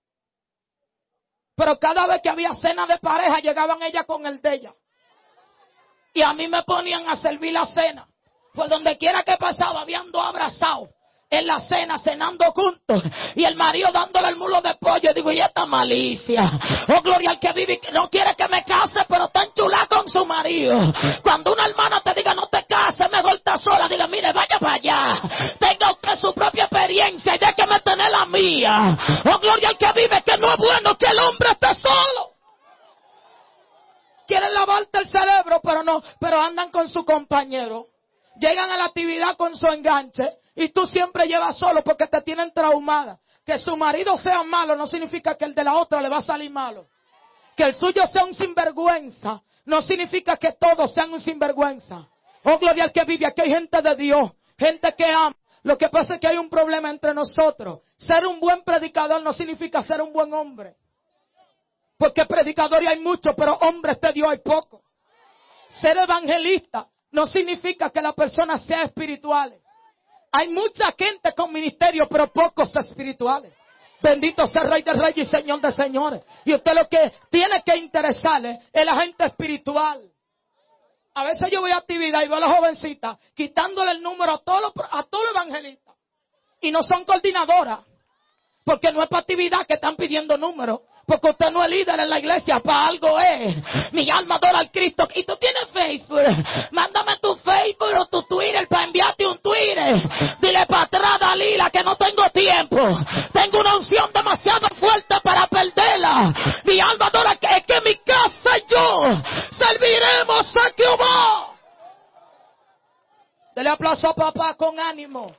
Pero cada vez que había cena de pareja, llegaban ellas con el de ella. Y a mí me ponían a servir la cena. Por donde quiera que pasaba, habían dos abrazados en la cena, cenando juntos, y el marido dándole el mulo de pollo. Y digo, y esta malicia, oh gloria al que vive, no quiere que me case, pero está enchulada con su marido. Cuando una hermana te diga no te cases, mejor está sola, diga, mire, vaya para allá, tenga usted su propia experiencia y déjeme tener la mía. Oh gloria al que vive, que no es bueno que el hombre esté solo. Quieren lavarte el cerebro, pero andan con su compañero. Llegan a la actividad con su enganche y tú siempre llevas solo porque te tienen traumada. Que su marido sea malo no significa que el de la otra le va a salir malo. Que el suyo sea un sinvergüenza no significa que todos sean un sinvergüenza. Oh, gloria al que vive. Aquí hay gente de Dios, gente que ama. Lo que pasa es que hay un problema entre nosotros. Ser un buen predicador no significa ser un buen hombre. Porque predicadores hay muchos, pero hombres de Dios hay pocos. Ser evangelista no significa que la persona sea espiritual. Hay mucha gente con ministerio, pero pocos espirituales. Bendito sea el Rey de Reyes y Señor de Señores. Y usted lo que tiene que interesarle es la gente espiritual. A veces yo voy a actividad y veo a la jovencita quitándole el número a todos los evangelistas. Y no son coordinadoras. Porque no es para actividad que están pidiendo números. Porque usted no es líder en la iglesia, para algo es. Mi alma adora al Cristo. Y tú tienes Facebook. Mándame tu Facebook o tu Twitter para enviarte un Twitter. Dile para atrás, Dalila, que no tengo tiempo. Tengo una unción demasiado fuerte para perderla. Mi alma adora que mi casa y yo serviremos a Jehová. Dele aplauso a papá con ánimo.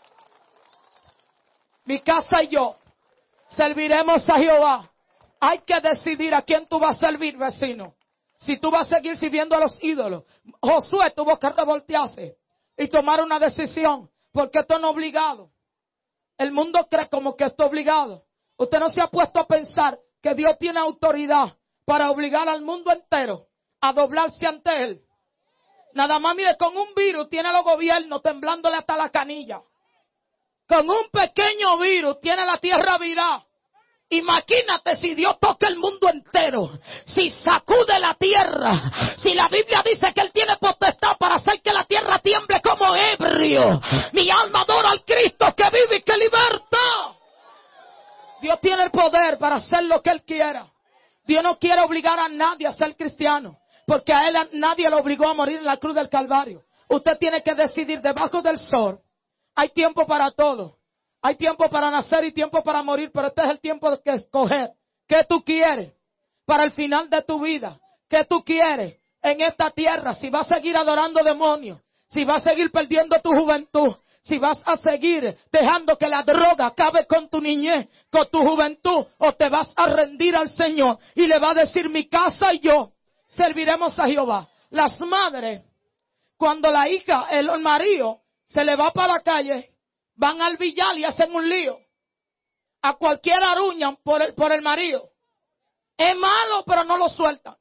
Mi casa y yo serviremos a Jehová. Hay que decidir a quién tú vas a servir, vecino. Si tú vas a seguir sirviendo a los ídolos. Josué tuvo que revoltearse y tomar una decisión, porque esto no es obligado. El mundo cree como que esto es obligado. Usted no se ha puesto a pensar que Dios tiene autoridad para obligar al mundo entero a doblarse ante Él. Nada más, mire, con un virus tiene los gobiernos temblándole hasta la canilla. Con un pequeño virus tiene la tierra virada. Imagínate si Dios toca el mundo entero, si sacude la tierra, si la Biblia dice que Él tiene potestad para hacer que la tierra tiemble como ebrio. Mi alma adora al Cristo que vive y que liberta. Dios tiene el poder para hacer lo que Él quiera. Dios no quiere obligar a nadie a ser cristiano, porque a Él nadie lo obligó a morir en la cruz del Calvario. Usted tiene que decidir debajo del sol. Hay tiempo para todo. Hay tiempo para nacer y tiempo para morir, pero este es el tiempo de escoger qué tú quieres para el final de tu vida. ¿Qué tú quieres en esta tierra? Si vas a seguir adorando demonios, si vas a seguir perdiendo tu juventud, si vas a seguir dejando que la droga acabe con tu niñez, con tu juventud, o te vas a rendir al Señor y le va a decir, mi casa y yo serviremos a Jehová. Las madres, cuando la hija, el marido, se le va para la calle, van al billar y hacen un lío. A cualquiera aruñan por el marido. Es malo, pero no lo sueltan.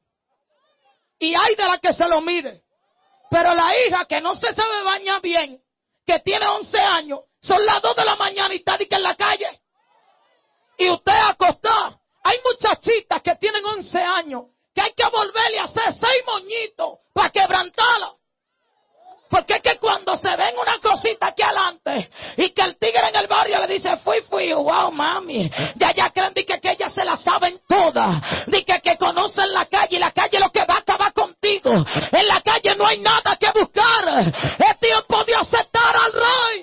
Y hay de la que se lo mire. Pero la hija que no se sabe bañar bien, que tiene 11 años, son las 2 de la mañana y está en la calle. Y usted acostado. Hay muchachitas que tienen 11 años, que hay que volverle a hacer 6 moñitos para quebrantarla. Porque es que cuando se ven una cosita aquí adelante y que el tigre en el barrio le dice fui, wow mami, ya creen que ellas se la saben todas, de que conocen la calle, y la calle lo que va a acabar contigo. En la calle no hay nada que buscar, es tiempo de aceptar al Rey.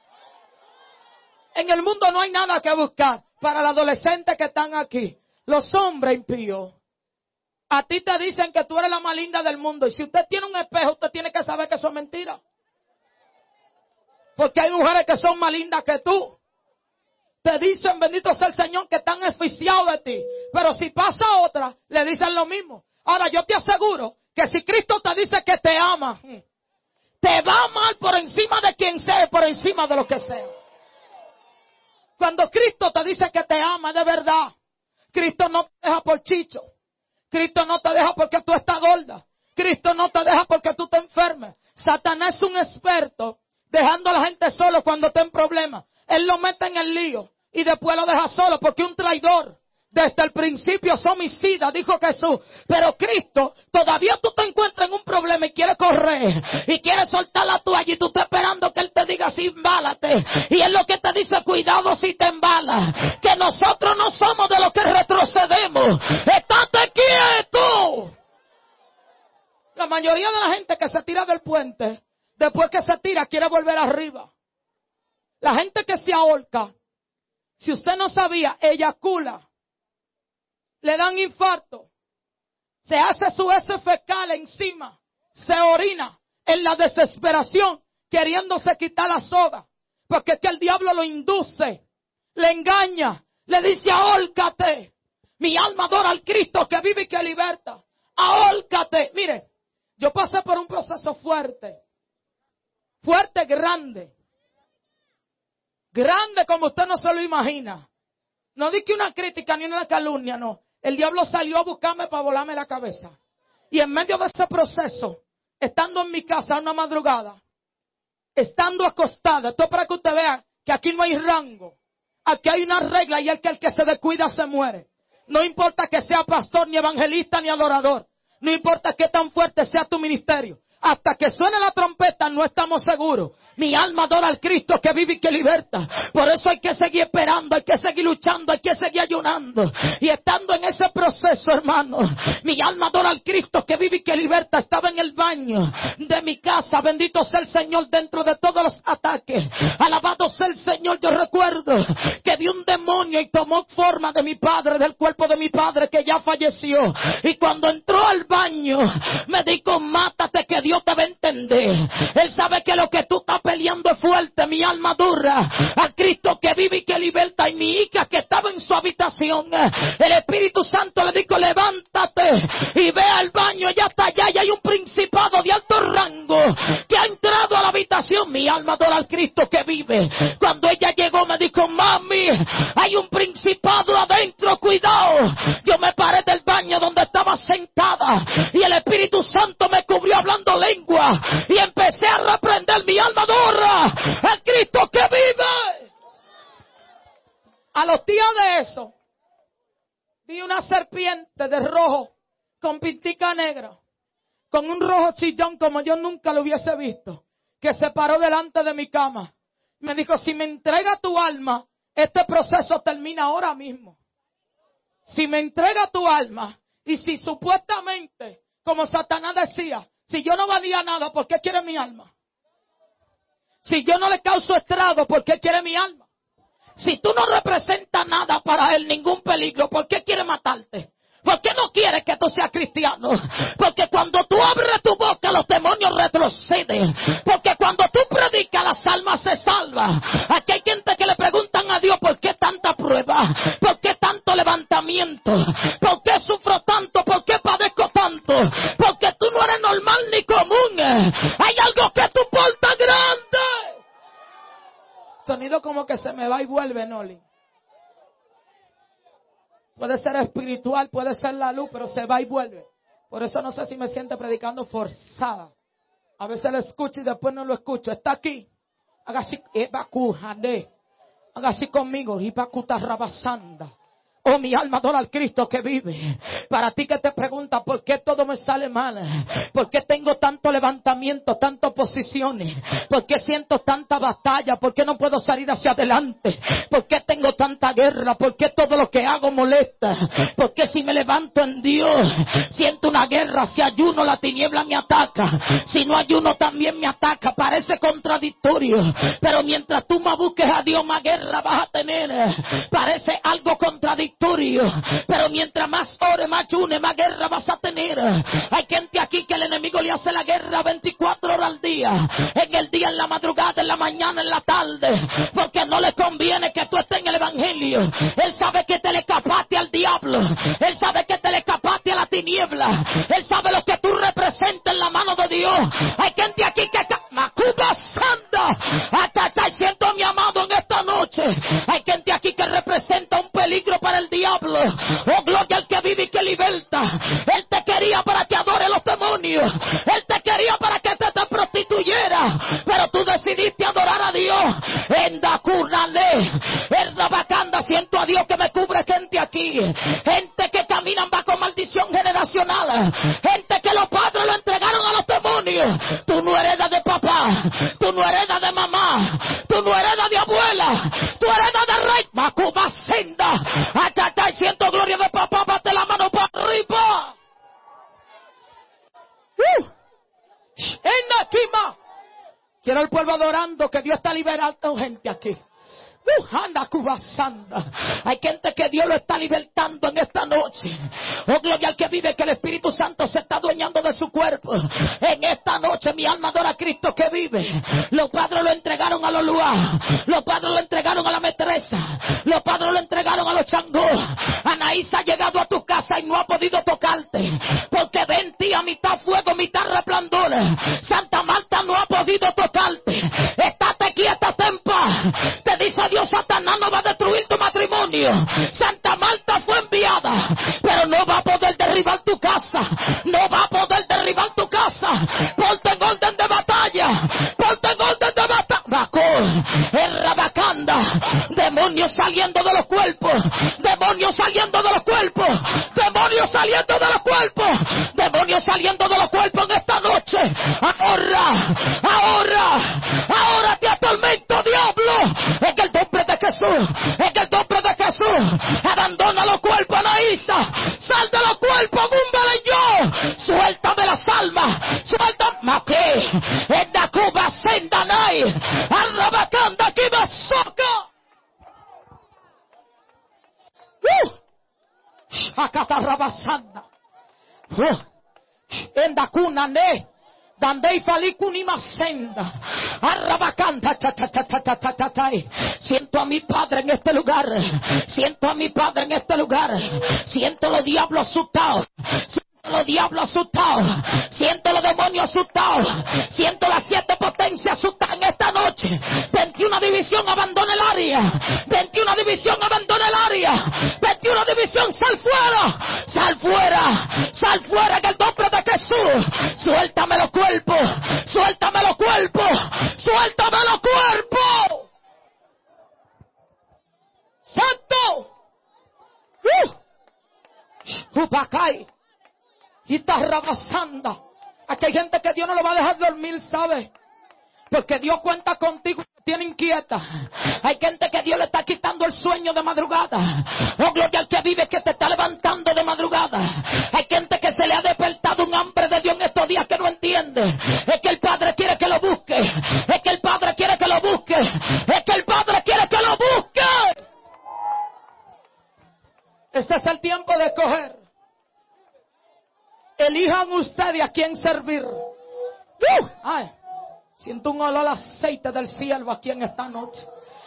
En el mundo no hay nada que buscar. Para los adolescentes que están aquí, los hombres impíos, a ti te dicen que tú eres la más linda del mundo. Y si usted tiene un espejo, usted tiene que saber que eso es mentira. Porque hay mujeres que son más lindas que tú. te dicen, bendito sea el Señor, que están asfixiados de ti. Pero si pasa otra, le dicen lo mismo. Ahora yo te aseguro que si Cristo te dice que te ama, te va a amar por encima de quien sea, por encima de lo que sea. Cuando Cristo te dice que te ama de verdad, Cristo no te deja por chicho. Cristo no te deja porque tú estás gorda. Cristo no te deja porque tú te enfermes. Satanás es un experto dejando a la gente solo cuando está en problemas. Él lo mete en el lío y después lo deja solo porque un traidor desde el principio es homicida, dijo Jesús. Pero Cristo, todavía tú te encuentras en un problema y quieres correr y quieres soltar la toalla y tú estás esperando que Él te diga así, embálate. Y Él lo que te dice, cuidado si te embalas, que nosotros no somos de los que retrocedemos. ¡Estate quieto! La mayoría de la gente que se tira del puente, después que se tira, quiere volver arriba. La gente que se ahorca, si usted no sabía, eyacula. Le dan infarto, se hace su heces fecal encima, se orina en la desesperación, queriéndose quitar la soga, porque es que el diablo lo induce, le engaña, le dice ahórcate. Mi alma adora al Cristo que vive y que liberta, ahórcate. Mire, yo pasé por un proceso fuerte, grande como usted no se lo imagina. No di que una crítica ni una calumnia, no. El diablo salió a buscarme para volarme la cabeza. Y en medio de ese proceso, estando en mi casa una madrugada, estando acostada, esto es para que usted vea que aquí no hay rango. Aquí hay una regla y el que se descuida se muere. No importa que sea pastor, ni evangelista, ni adorador. No importa qué tan fuerte sea tu ministerio. Hasta que suene la trompeta no estamos seguros. Mi alma adora al Cristo que vive y que liberta. Por eso hay que seguir esperando, hay que seguir luchando, hay que seguir ayunando. Y estando en ese proceso, hermano, mi alma adora al Cristo que vive y que liberta. Estaba en el baño de mi casa, bendito sea el Señor, dentro de todos los ataques. Alabado sea el Señor. Yo recuerdo que vi un demonio y tomó forma de mi padre, del cuerpo de mi padre que ya falleció. Y cuando entró al baño, me dijo, mátate que Dios te va a entender. Él sabe que lo que tú estás peleando es fuerte. Mi alma dura al Cristo que vive y que liberta. Y mi hija que estaba en su habitación, el Espíritu Santo le dijo, levántate y ve al baño. Ella está allá y hay un principado de alto rango que ha entrado a la habitación. Mi alma adora al Cristo que vive. Cuando ella llegó me dijo, mami, hay un principado adentro, cuidado. Yo me paré del baño donde estaba sentada y el Espíritu Santo me cubrió hablando lengua y empecé a reprender. Mi alma adora al Cristo que vive. A los días de eso vi una serpiente de rojo con pintica negra, con un rojo chillón como yo nunca lo hubiese visto, que se paró delante de mi cama. Me dijo, si me entrega tu alma, este proceso termina ahora mismo. Si me entrega tu alma, y si supuestamente, como Satanás decía, si yo no valía nada, ¿por qué quiere mi alma? Si yo no le causo estrago, ¿por qué quiere mi alma? Si tú no representas nada para él, ningún peligro, ¿por qué quiere matarte? ¿Por qué no quiere que tú seas cristiano? Porque cuando tú abres tu boca, los demonios retroceden. Porque cuando tú predicas, las almas se salvan. Aquí hay gente que le preguntan a Dios, ¿por qué tanta prueba? ¿Por qué tanto levantamiento? ¿Por qué sufro tanto? ¿Por qué padezco tanto? Porque tú no eres normal ni común. Hay algo que tú portas grande. Sonido como que se me va y vuelve, Noli. Puede ser espiritual, puede ser la luz, pero se va y vuelve. Por eso no sé si me siente predicando forzada. A veces lo escucho y después no lo escucho. Está aquí. Haga así, haga así conmigo. Oh, mi alma adora al Cristo que vive. Para ti que te pregunta por qué todo me sale mal, por qué tengo tanto levantamiento, tantas oposiciones, por qué siento tanta batalla, por qué no puedo salir hacia adelante, por qué tengo tanta guerra, por qué todo lo que hago molesta, por qué si me levanto en Dios siento una guerra, si ayuno la tiniebla me ataca, si no ayuno también me ataca. Parece contradictorio, pero mientras tú más busques a Dios, más guerra vas a tener. Parece algo contradictorio, victoria. Pero mientras más ore, más ayune, más guerra vas a tener. Hay gente aquí que el enemigo le hace la guerra 24 horas al día. En el día, en la madrugada, en la mañana, en la tarde. Porque no le conviene que tú estés en el evangelio. Él sabe que te le escapaste al diablo. Él sabe que te le escapaste a la tiniebla. Él sabe lo que tú representas en la mano de Dios. Hay gente aquí que Macuba Santa. Hasta siento mi amado en esta noche. Hay gente aquí que representa un peligro para el diablo. Oh, gloria al que vive y que liberta. Él te quería para que adore los demonios. Él te quería para que te prostituyera. Pero tú decidiste adorar a Dios. En Dacunale, en Rabacanda, siento a Dios que me cubre gente aquí. Gente que caminan bajo maldición generacional. Gente que los padres lo entregaron a los demonios. Tú no heredas de papá. Tú no heredas de mamá. Tú no heredas de abuela. Tú heredas de rey. Macuba Senda. Acá siento gloria de papá. Bate la mano para arriba. En Akima. Quiero el pueblo adorando que Dios está liberando gente aquí. Anda cubasanda. Hay gente que Dios lo está libertando en esta noche. Oh, gloria al que vive, que el Espíritu Santo se está adueñando de su cuerpo. En esta noche mi alma adora a Cristo que vive. Los padres lo entregaron a los luar. Los padres lo entregaron a la metresa. Los padres lo entregaron a los changó. Anaísa ha llegado a tu casa y no ha podido tocarte. Porque ve en ti a mitad fuego, mitad resplandor. Santa Marta no ha podido tocarte. Estate quieta, ten paz. Te dice Dios, Satanás no va a destruir tu matrimonio. Santa Marta fue enviada, pero no va a poder derribar tu casa. No va a poder derribar tu casa. Ponte en orden de batalla. Ponte en orden de batalla. Bacor, el Rabacanda. Demonios saliendo de los cuerpos. Demonios saliendo de los cuerpos. Demonios saliendo de los cuerpos. Demonios saliendo de los cuerpos en esta noche. Ahora te atormento, diablo. En el nombre de Jesús. En el nombre de Jesús. Abandona los cuerpos, Anaísa. Sal de los cuerpos, búmbale yo. Suéltame las almas. Suéltame. Maqué. En la Cuba, Sendanay. Arrabacanda, aquí me soca. Acá está Rabasanda. En la cuna, ne. Dandei falicunima senda. Arrabacanda. Siento a mi Padre en este lugar. Siento a mi Padre en este lugar. Siento los diablos asustados. Los diablos asustados, siento los demonios asustados, siento las 7 potencias asustadas en esta noche. 21 división abandona el área, 21 división abandona el área, 21 división sal fuera, sal fuera, sal fuera en el nombre de Jesús. Suéltame los cuerpos, suéltame los cuerpos, suéltame los cuerpos. Santo. Upacay. Y está rabasando. Aquí hay gente que Dios no lo va a dejar dormir, ¿sabe? Porque Dios cuenta contigo y te tiene inquieta. Hay gente que Dios le está quitando el sueño de madrugada. Oh, gloria al que vive, que te está levantando de madrugada. Hay gente que se le ha despertado un hambre de Dios en estos días que no entiende. Es que el Padre quiere que lo busque. Es que el Padre quiere que lo busque. Es que el Padre quiere que lo busque. Este es el tiempo de escoger. Elijan ustedes a quién servir. Ay, siento un olor a aceite del cielo aquí en esta noche.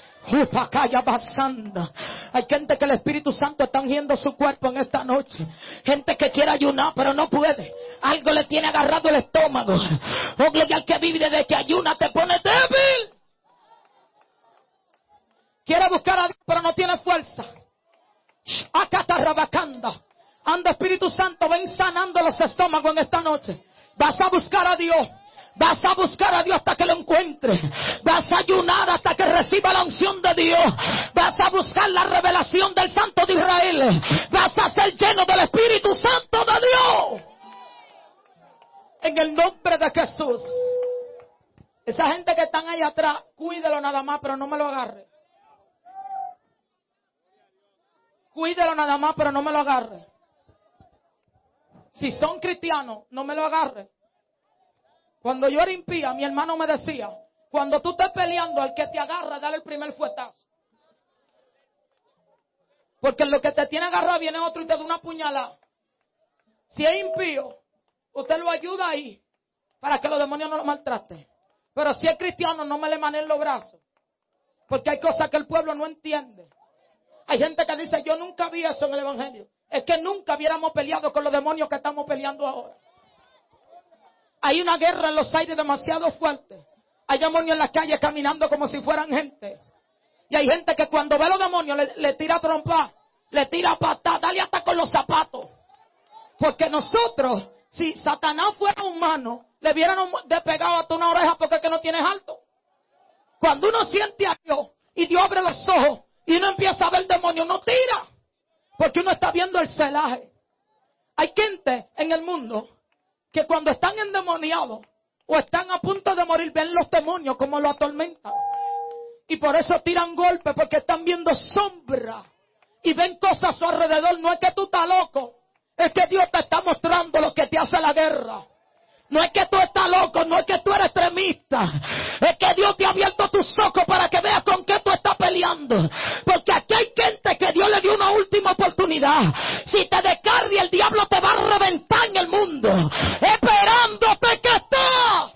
Hay gente que el Espíritu Santo está ungiendo su cuerpo en esta noche. Gente que quiere ayunar pero no puede. Algo le tiene agarrado el estómago. Oh, gloria al que vive, desde que ayuna te pone débil. Quiere buscar a Dios pero no tiene fuerza. Acá está Rabacanda. Anda, Espíritu Santo, ven sanando los estómagos en esta noche. Vas a buscar a Dios. Vas a buscar a Dios hasta que lo encuentres. Vas a ayunar hasta que reciba la unción de Dios. Vas a buscar la revelación del Santo de Israel. Vas a ser lleno del Espíritu Santo de Dios. En el nombre de Jesús. Esa gente que están ahí atrás, cuídelo nada más, pero no me lo agarre. Cuídelo nada más, pero no me lo agarre. Si son cristianos, no me lo agarre. Cuando yo era impía, mi hermano me decía, cuando tú estés peleando, al que te agarra, dale el primer fuetazo. Porque en lo que te tiene agarrado viene otro y te da una puñalada. Si es impío, usted lo ayuda ahí para que los demonios no lo maltraten. Pero si es cristiano, no me le manen los brazos. Porque hay cosas que el pueblo no entiende. Hay gente que dice, yo nunca vi eso en el evangelio. Es que nunca hubiéramos peleado con los demonios que estamos peleando ahora. Hay una guerra en los aires demasiado fuerte. Hay demonios en las calles caminando como si fueran gente. Y hay gente que cuando ve a los demonios le tira trompa, le tira patada, dale hasta con los zapatos. Porque nosotros, si Satanás fuera humano, le hubiéramos despegado hasta una oreja porque es que no tienes alto. Cuando uno siente a Dios y Dios abre los ojos y uno empieza a ver el demonio, no tira. Porque uno está viendo el celaje. Hay gente en el mundo que cuando están endemoniados o están a punto de morir, ven los demonios como lo atormentan. Y por eso tiran golpes, porque están viendo sombra y ven cosas a su alrededor. No es que tú estás loco, es que Dios te está mostrando lo que te hace la guerra. No es que tú estás loco, no es que tú eres extremista. Es que Dios te ha abierto tus ojos para que veas con qué tú estás peleando. Porque aquí hay gente que Dios le dio una última oportunidad. Si te descargas, el diablo te va a reventar en el mundo, esperándote que está.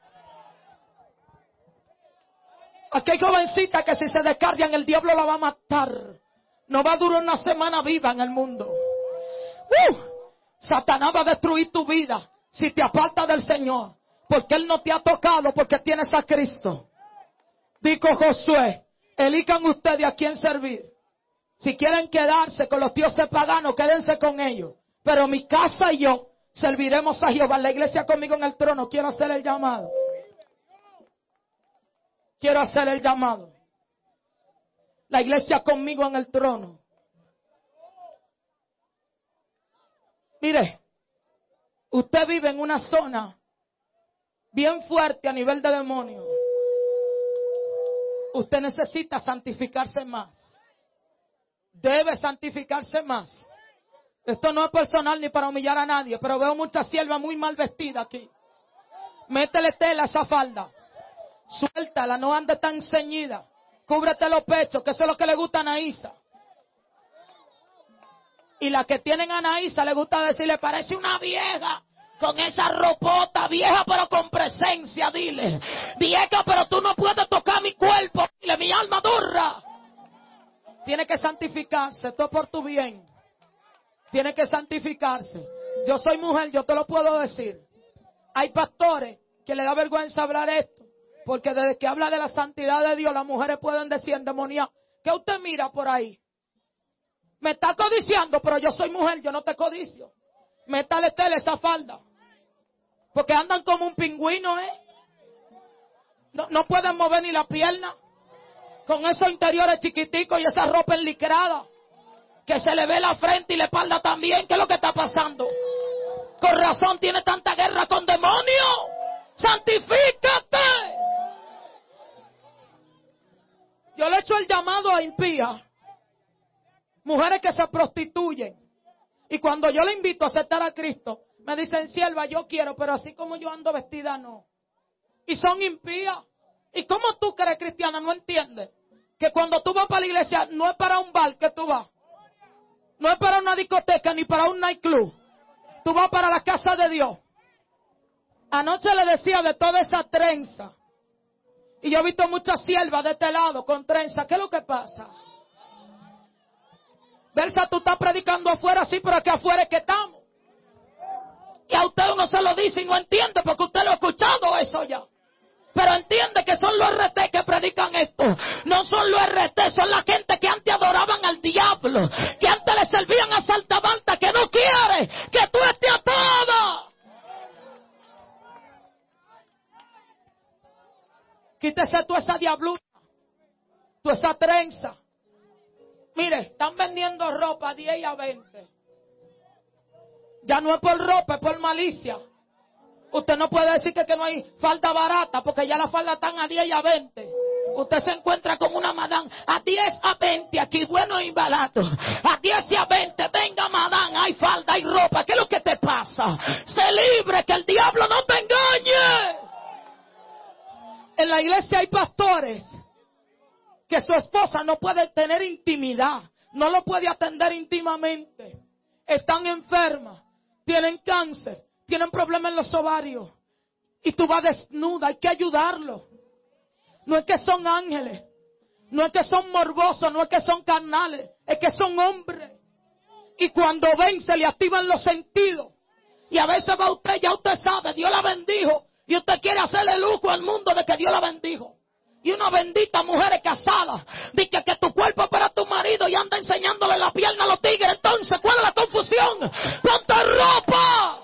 Aquí hay jovencita que si se descargan, el diablo la va a matar. No va a durar una semana viva en el mundo. Satanás va a destruir tu vida si te apartas del Señor, porque Él no te ha tocado, porque tienes a Cristo. Dijo Josué, elijan ustedes a quién servir. Si quieren quedarse con los dioses paganos, quédense con ellos. Pero mi casa y yo serviremos a Jehová. La iglesia conmigo en el trono. Quiero hacer el llamado. Quiero hacer el llamado. La iglesia conmigo en el trono. Mire, usted vive en una zona bien fuerte a nivel de demonios. Usted necesita santificarse más. Debe santificarse más. Esto no es personal ni para humillar a nadie, pero veo muchas siervas muy mal vestidas aquí. Métele tela a esa falda. Suéltala, no ande tan ceñida. Cúbrete los pechos, que eso es lo que le gusta a Anaísa. Y las que tienen a Anaísa le gusta decirle, parece una vieja. Con esa ropota, vieja pero con presencia, dile. Vieja, pero tú no puedes tocar mi cuerpo. Dile, mi alma dura. Tiene que santificarse, todo por tu bien. Tiene que santificarse. Yo soy mujer, yo te lo puedo decir. Hay pastores que le da vergüenza hablar esto. Porque desde que habla de la santidad de Dios, las mujeres pueden decir endemoniadas. ¿Qué usted mira por ahí? Me está codiciando, pero yo soy mujer, yo no te codicio. Métale tela esa falda. Porque andan como un pingüino, No pueden mover ni la pierna. Con esos interiores chiquiticos y esa ropa enlicrada. Que se le ve la frente y la espalda también. ¿Qué es lo que está pasando? Con razón tiene tanta guerra con demonios. ¡Santifícate! Yo le echo el llamado a impías. Mujeres que se prostituyen. Y cuando yo le invito a aceptar a Cristo, me dicen, sierva, yo quiero, pero así como yo ando vestida, no. Y son impías. ¿Y cómo tú crees, cristiana? No entiendes. Que cuando tú vas para la iglesia, no es para un bar que tú vas. No es para una discoteca ni para un nightclub. Tú vas para la casa de Dios. Anoche le decía de toda esa trenza. Y yo he visto muchas siervas de este lado con trenza. ¿Qué es lo que pasa? Versa, tú estás predicando afuera, sí, pero aquí afuera es que estamos. Y a usted uno se lo dice y no entiende porque usted lo ha escuchado eso ya. Pero entiende que son los RT que predican esto. No son los RT, son la gente que antes adoraban al diablo. Que antes le servían a saltabalta, que no quiere que tú estés atada. Quítese tú esa diablura, tú esa trenza. Mire, están vendiendo ropa a 10 y a 20. Ya no es por ropa, es por malicia. Usted no puede decir que no hay falda barata, porque ya las faldas están a 10 y a 20. Usted se encuentra con una madame a 10 a 20, aquí bueno y barato. A 10 y a 20, venga madame, hay falda, hay ropa. ¿Qué es lo que te pasa? Sé libre, que el diablo no te engañe. En la iglesia hay pastores que su esposa no puede tener intimidad no lo puede atender íntimamente, están enfermas, tienen cáncer, tienen problemas en los ovarios, y tú vas desnuda, hay que ayudarlo. No es que son ángeles, no es que son morbosos, no es que son carnales, es que son hombres. Y cuando ven se le activan los sentidos. Y a veces va usted, ya usted sabe, Dios la bendijo, y usted quiere hacerle lujo al mundo de que Dios la bendijo. Y una bendita mujer casada dice que tu cuerpo es para tu marido y anda enseñándole la pierna a los tigres. Entonces, ¿cuál es la confusión? ¡Ponte ropa!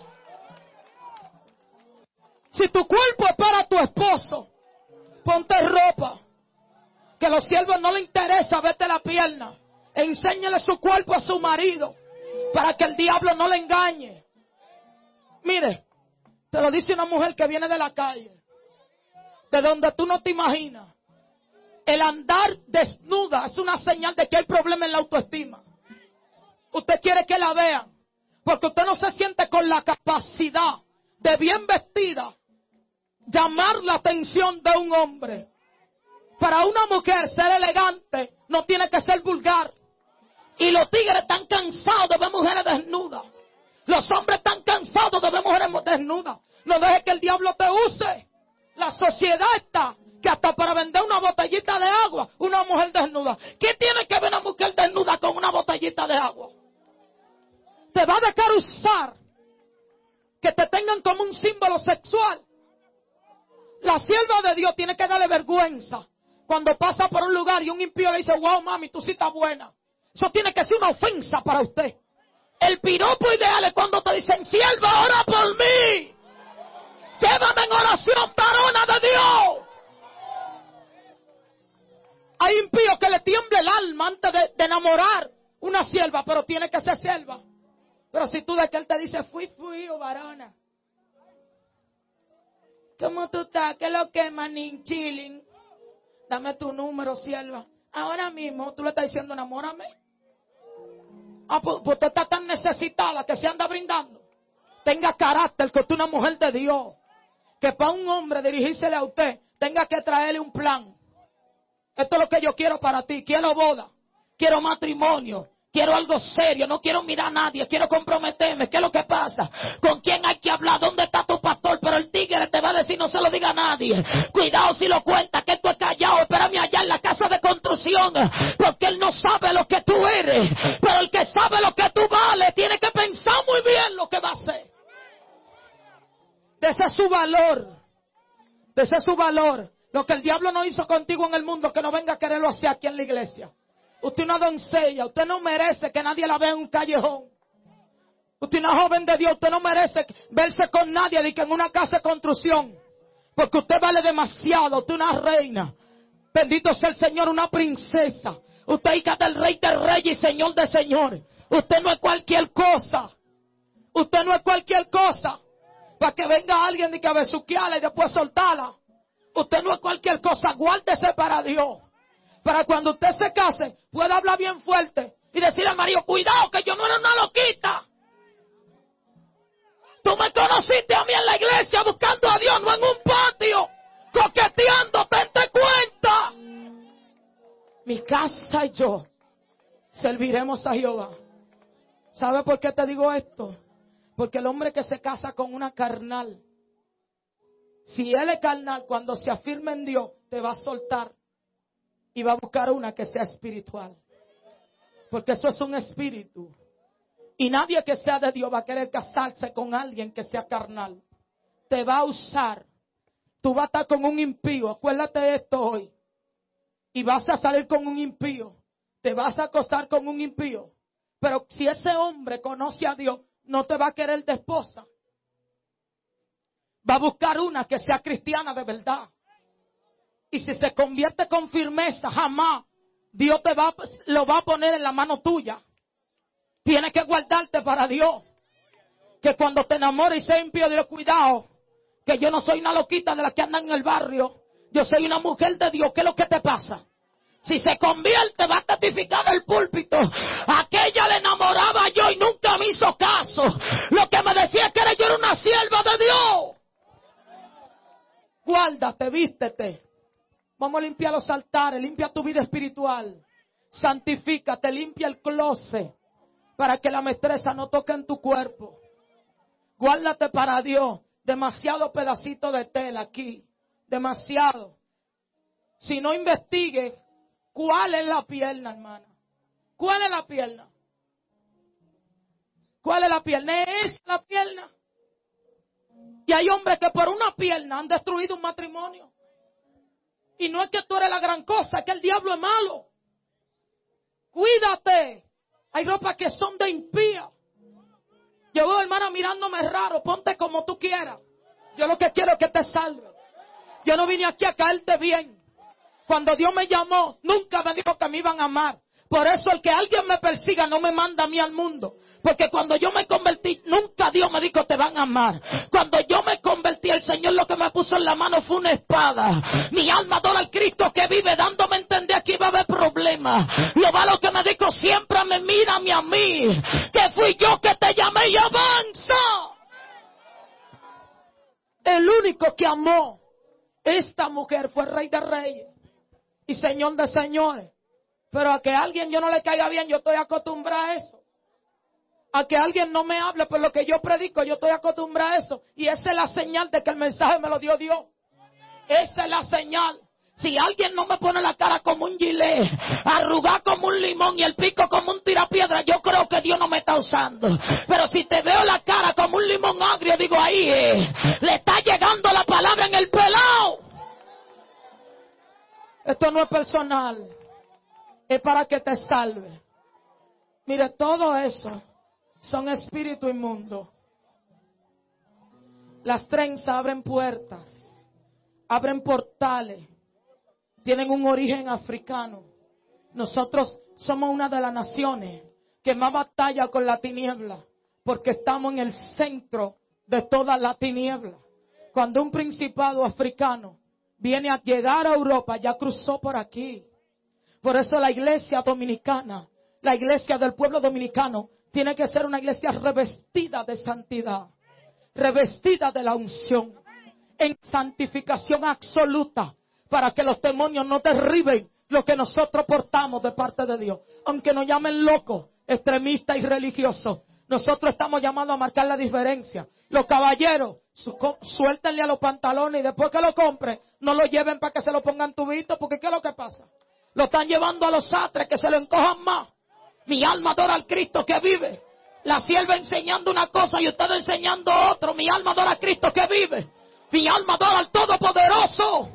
Si tu cuerpo es para tu esposo, ponte ropa. Que a los siervos no les interesa verte la pierna. Enséñale su cuerpo a su marido para que el diablo no le engañe. Mire, te lo dice una mujer que viene de la calle, de donde tú no te imaginas. El andar desnuda es una señal de que hay problema en la autoestima. Usted quiere que la vean, porque usted no se siente con la capacidad de bien vestida llamar la atención de un hombre. Para una mujer ser elegante no tiene que ser vulgar. Y los tigres están cansados de ver mujeres desnudas. Los hombres están cansados de ver mujeres desnudas. No dejes que el diablo te use. La sociedad está que hasta para vender una botellita de agua, una mujer desnuda. ¿Qué tiene que ver una mujer desnuda con una botellita de agua? Te va a dejar usar que te tengan como un símbolo sexual. La sierva de Dios tiene que darle vergüenza cuando pasa por un lugar y un impío le dice, wow, mami, tú sí estás buena. Eso tiene que ser una ofensa para usted. El piropo ideal es cuando te dicen, sierva, ora por mí. Llévame en oración, varona de Dios. Hay impíos que le tiembla el alma antes de enamorar una sierva, pero tiene que ser sierva. Pero si tú de que él te dice, fui, oh varona. ¿Cómo tú estás? ¿Qué es lo que es, manín? Chilling. Dame tu número, sierva. Ahora mismo tú le estás diciendo, enamórame. Ah, pues usted está tan necesitada que se anda brindando. Tenga carácter, que usted es una mujer de Dios. Que para un hombre dirigírsele a usted, tenga que traerle un plan. Esto es lo que yo quiero para ti. Quiero boda, quiero matrimonio, quiero algo serio, no quiero mirar a nadie, quiero comprometerme. ¿Qué es lo que pasa? ¿Con quién hay que hablar? ¿Dónde está tu pastor? Pero el tigre te va a decir, no se lo diga a nadie. Cuidado si lo cuenta, que tú es callado. Espérame allá en la casa de construcción, porque él no sabe lo que tú eres. Pero el que sabe lo que tú vales, tiene que pensar muy bien lo que va a hacer. Ese es su valor. Ese es su valor. Lo que el diablo no hizo contigo en el mundo, que no venga a quererlo hacer aquí en la iglesia. Usted es una doncella, usted no merece que nadie la vea en un callejón. Usted es una joven de Dios, usted no merece verse con nadie de que en una casa de construcción. Porque usted vale demasiado, usted es una reina. Bendito sea el Señor, una princesa. Usted es hija del Rey de Reyes y Señor de Señores. Usted no es cualquier cosa. Usted no es cualquier cosa. Para que venga alguien y que besuquearla y después soltarla. Usted no es cualquier cosa, guárdese para Dios. Para cuando usted se case, pueda hablar bien fuerte y decirle al marido, cuidado que yo no era una loquita. Tú me conociste a mí en la iglesia buscando a Dios, no en un patio, coqueteando, tente cuenta. Mi casa y yo serviremos a Jehová. ¿Sabe por qué te digo esto? Porque el hombre que se casa con una carnal, si él es carnal, cuando se afirma en Dios, te va a soltar y va a buscar una que sea espiritual. Porque eso es un espíritu. Y nadie que sea de Dios va a querer casarse con alguien que sea carnal. Te va a usar. Tú vas a estar con un impío. Acuérdate de esto hoy. Y vas a salir con un impío. Te vas a acostar con un impío. Pero si ese hombre conoce a Dios, no te va a querer de esposa. Va a buscar una que sea cristiana de verdad. Y si se convierte con firmeza, jamás Dios lo va a poner en la mano tuya. Tienes que guardarte para Dios. Que cuando te enamores y seas impío, Dios, cuidado. Que yo no soy una loquita de las que andan en el barrio. Yo soy una mujer de Dios. ¿Qué es lo que te pasa? Si se convierte, va a testificar del púlpito. Aquella le enamoraba yo y nunca me hizo caso. Lo que me decía es que yo era una sierva de Dios. Guárdate, vístete. Vamos a limpiar los altares, limpia tu vida espiritual. Santifícate, limpia el closet para que la mestresa no toque en tu cuerpo. Guárdate para Dios. Demasiado pedacito de tela aquí. Demasiado. Si no investigue, ¿cuál es la pierna, hermana? ¿Cuál es la pierna? ¿Cuál es la pierna? ¿Es la pierna? Y hay hombres que por una pierna han destruido un matrimonio. Y no es que tú eres la gran cosa, es que el diablo es malo. Cuídate. Hay ropas que son de impía. Yo veo, hermana, mirándome raro. Ponte como tú quieras. Yo lo que quiero es que te salve. Yo no vine aquí a caerte bien. Cuando Dios me llamó, nunca me dijo que me iban a amar. Por eso el que alguien me persiga no me manda a mí al mundo. Porque cuando yo me convertí, nunca Dios me dijo te van a amar. Cuando yo me convertí, el Señor lo que me puso en la mano fue una espada. Mi alma adora al Cristo que vive, dándome a entender que iba a haber problemas. Lo malo que me dijo, siempre me mírame a mí, que fui yo que te llamé y avanza. El único que amó esta mujer fue el Rey de Reyes y Señor de señores. Pero a que a alguien yo no le caiga bien, yo estoy acostumbrada a eso. A que alguien no me hable por lo que yo predico, yo estoy acostumbrada a eso. Y esa es la señal de que el mensaje me lo dio Dios. Esa es la señal. Si alguien no me pone la cara como un gilet, arrugar como un limón y el pico como un tirapiedra, yo creo que Dios no me está usando. Pero si te veo la cara como un limón agrio, digo ahí, le está llegando la palabra en el pelao. Esto no es personal, es para que te salve. Mire, todo eso son espíritus inmundos. Las trenzas abren puertas, abren portales, tienen un origen africano. Nosotros somos una de las naciones que más batalla con la tiniebla, porque estamos en el centro de toda la tiniebla. Cuando un principado africano viene a llegar a Europa, ya cruzó por aquí. Por eso la iglesia dominicana, la iglesia del pueblo dominicano, tiene que ser una iglesia revestida de santidad, revestida de la unción, en santificación absoluta, para que los demonios no derriben lo que nosotros portamos de parte de Dios. Aunque nos llamen locos, extremistas y religiosos, nosotros estamos llamados a marcar la diferencia. Los caballeros, suéltenle a los pantalones y después que lo compren, no lo lleven para que se lo pongan tubitos, porque ¿qué es lo que pasa? Lo están llevando a los sastres que se lo encojan más. Mi alma adora al Cristo que vive. La sierva enseñando una cosa y ustedes enseñando otro. Mi alma adora al Cristo que vive. Mi alma adora al Todopoderoso.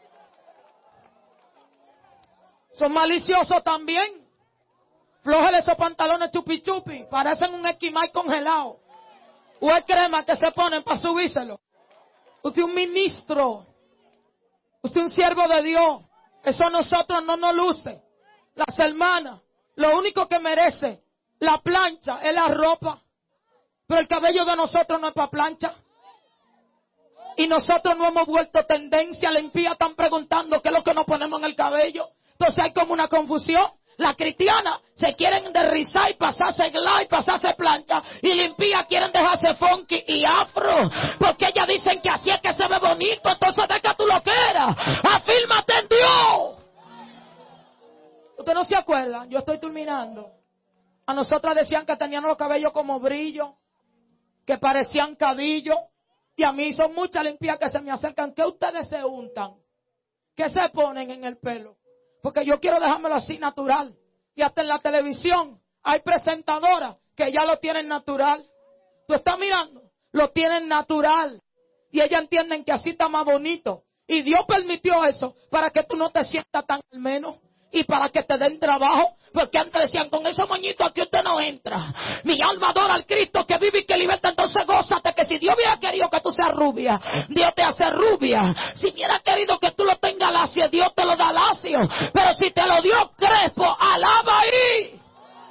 Son maliciosos también. Flójele esos pantalones chupi chupi. Parecen un esquimal congelado. O es crema que se ponen para subírselo. Usted es un ministro. Usted es un siervo de Dios. Eso a nosotros no nos luce. Las hermanas, lo único que merece la plancha es la ropa. Pero el cabello de nosotros no es para plancha. Y nosotros no hemos vuelto tendencia. La impía están preguntando qué es lo que nos ponemos en el cabello. Entonces hay como una confusión. Las cristianas se quieren derrizar y pasarse glad y pasarse plancha. Y la impía quieren dejarse funky y afro. Porque ellas dicen que así es que se ve bonito. Entonces deja tú lo que eras. Afírmate en Dios. ¿Usted no se acuerda? Yo estoy terminando. A nosotras decían que teníamos los cabellos como brillo, que parecían cadillos. Y a mí son muchas limpias que se me acercan. ¿Qué ustedes se untan? ¿Qué se ponen en el pelo? Porque yo quiero dejármelo así natural. Y hasta en la televisión hay presentadoras que ya lo tienen natural. ¿Tú estás mirando? Lo tienen natural. Y ellas entienden que así está más bonito. Y Dios permitió eso para que tú no te sientas tan al menos. Y para que te den trabajo. Porque antes decían, con esos moñitos aquí usted no entra. Mi alma adora al Cristo que vive y que liberta. Entonces gózate que si Dios hubiera querido que tú seas rubia, Dios te hace rubia. Si hubiera querido que tú lo tengas lacio, Dios te lo da lacio. Pero si te lo dio crespo, alaba ahí.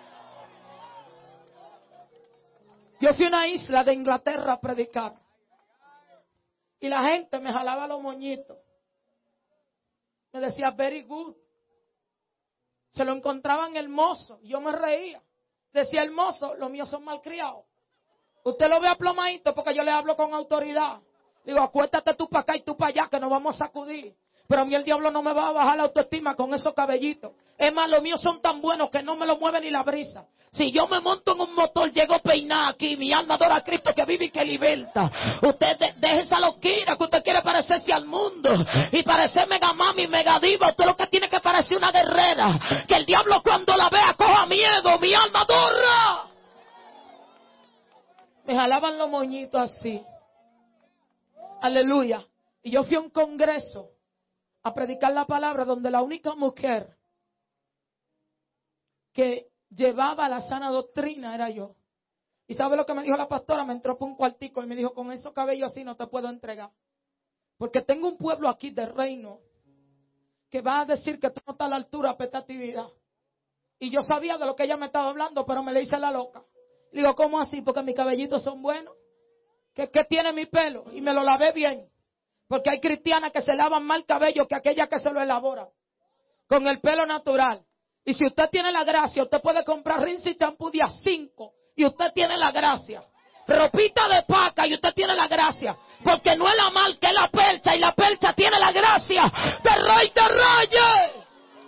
Yo fui a una isla de Inglaterra a predicar. Y la gente me jalaba los moñitos. Me decía, very good. Se lo encontraban hermoso. Yo me reía. Decía hermoso, los míos son malcriados. Usted lo ve aplomadito porque yo le hablo con autoridad. Digo, acuéstate tú para acá y tú para allá que nos vamos a sacudir. Pero a mí el diablo no me va a bajar la autoestima con esos cabellitos. Es más, los míos son tan buenos que no me lo mueve ni la brisa. Si yo me monto en un motor, llego peinada aquí. Mi alma adora a Cristo que vive y que liberta. Usted deje esa loquera que usted quiere parecerse al mundo y parecer mega mami, mega diva. Usted lo que tiene que parecer una guerrera. Que el diablo cuando la vea coja miedo. Mi alma adora. Me jalaban los moñitos así. Aleluya. Y yo fui a un congreso a predicar la palabra donde la única mujer que llevaba la sana doctrina era yo. ¿Y sabe lo que me dijo la pastora? Me entró por un cuartico y me dijo, con esos cabellos así no te puedo entregar. Porque tengo un pueblo aquí del reino que va a decir que tú no estás a la altura de expectatividad. Y yo sabía de lo que ella me estaba hablando, pero me le hice la loca. Le digo, ¿cómo así? Porque mis cabellitos son buenos. ¿Qué tiene mi pelo? Y me lo lavé bien. Porque hay cristianas que se lavan más el cabello que aquella que se lo elabora. Con el pelo natural. Y si usted tiene la gracia, usted puede comprar rinse y champú día 5. Y usted tiene la gracia. Ropita de paca y usted tiene la gracia. Porque no es la mal que es la percha. Y la percha tiene la gracia de Rey de Reyes.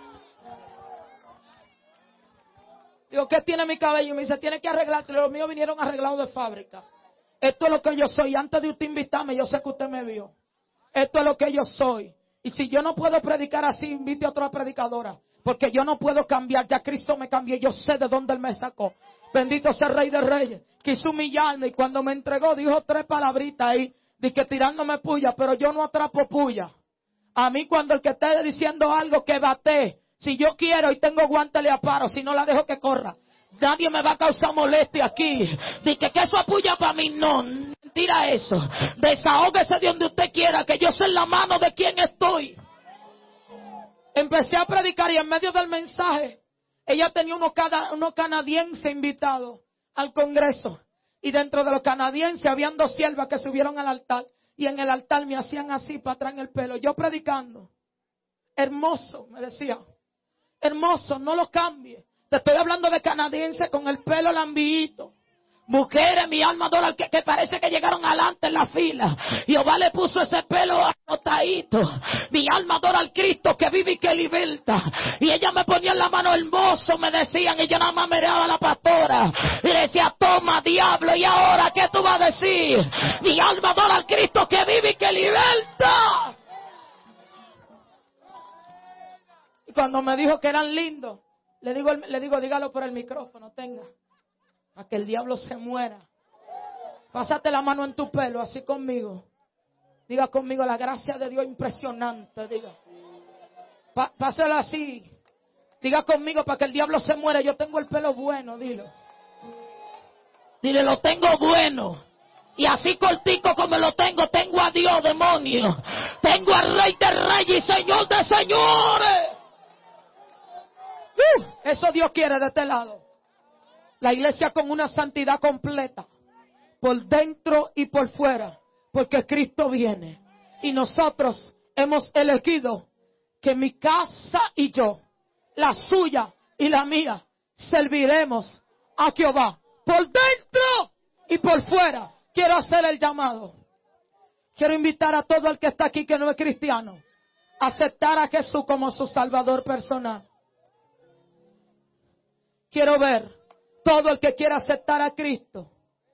Digo, ¿qué tiene mi cabello? Y me dice, tiene que arreglarse. Los míos vinieron arreglados de fábrica. Esto es lo que yo soy. Antes de usted invitarme, yo sé que usted me vio. Esto es lo que yo soy. Y si yo no puedo predicar así, invite a otra predicadora. Porque yo no puedo cambiar. Ya Cristo me cambió. Yo sé de dónde Él me sacó. Bendito sea el Rey de Reyes. Quiso humillarme. Y cuando me entregó, dijo 3 palabritas ahí. De que tirándome puya. Pero yo no atrapo puya. A mí cuando el que esté diciendo algo que bate. Si yo quiero y tengo guante le aparo. Si no la dejo que corra. Nadie me va a causar molestia aquí. De que eso apoya para mí. No, mentira eso. Desahógese de donde usted quiera. Que yo sé en la mano de quien estoy. Empecé a predicar y en medio del mensaje, ella tenía unos canadienses invitados al congreso. Y dentro de los canadienses habían 2 siervas que subieron al altar. Y en el altar me hacían así para atrás en el pelo. Yo predicando. Hermoso, me decía. Hermoso, no lo cambie. Te estoy hablando de canadienses con el pelo lambillito. Mujeres, mi alma adora, que parece que llegaron adelante en la fila. Jehová le puso ese pelo anotadito. Mi alma adora al Cristo que vive y que liberta. Y ella me ponía en la mano hermoso, me decían. Y yo nada más miraba a la pastora. Y le decía, toma diablo, ¿y ahora qué tú vas a decir? Mi alma adora al Cristo que vive y que liberta. Y cuando me dijo que eran lindos, le digo, dígalo por el micrófono, tenga. A que el diablo se muera. Pásate la mano en tu pelo, así conmigo. Diga conmigo, la gracia de Dios impresionante. Diga. Pásalo así. Diga conmigo, para que el diablo se muera. Yo tengo el pelo bueno, dilo. Dile, lo tengo bueno. Y así cortico como lo tengo a Dios, demonio. Tengo al Rey de Reyes y Señor de Señores. Eso Dios quiere de este lado. La iglesia con una santidad completa, por dentro y por fuera, porque Cristo viene. Y nosotros hemos elegido que mi casa y yo, la suya y la mía, serviremos a Jehová. Por dentro y por fuera. Quiero hacer el llamado. Quiero invitar a todo el que está aquí que no es cristiano a aceptar a Jesús como su Salvador personal. Quiero ver todo el que quiera aceptar a Cristo.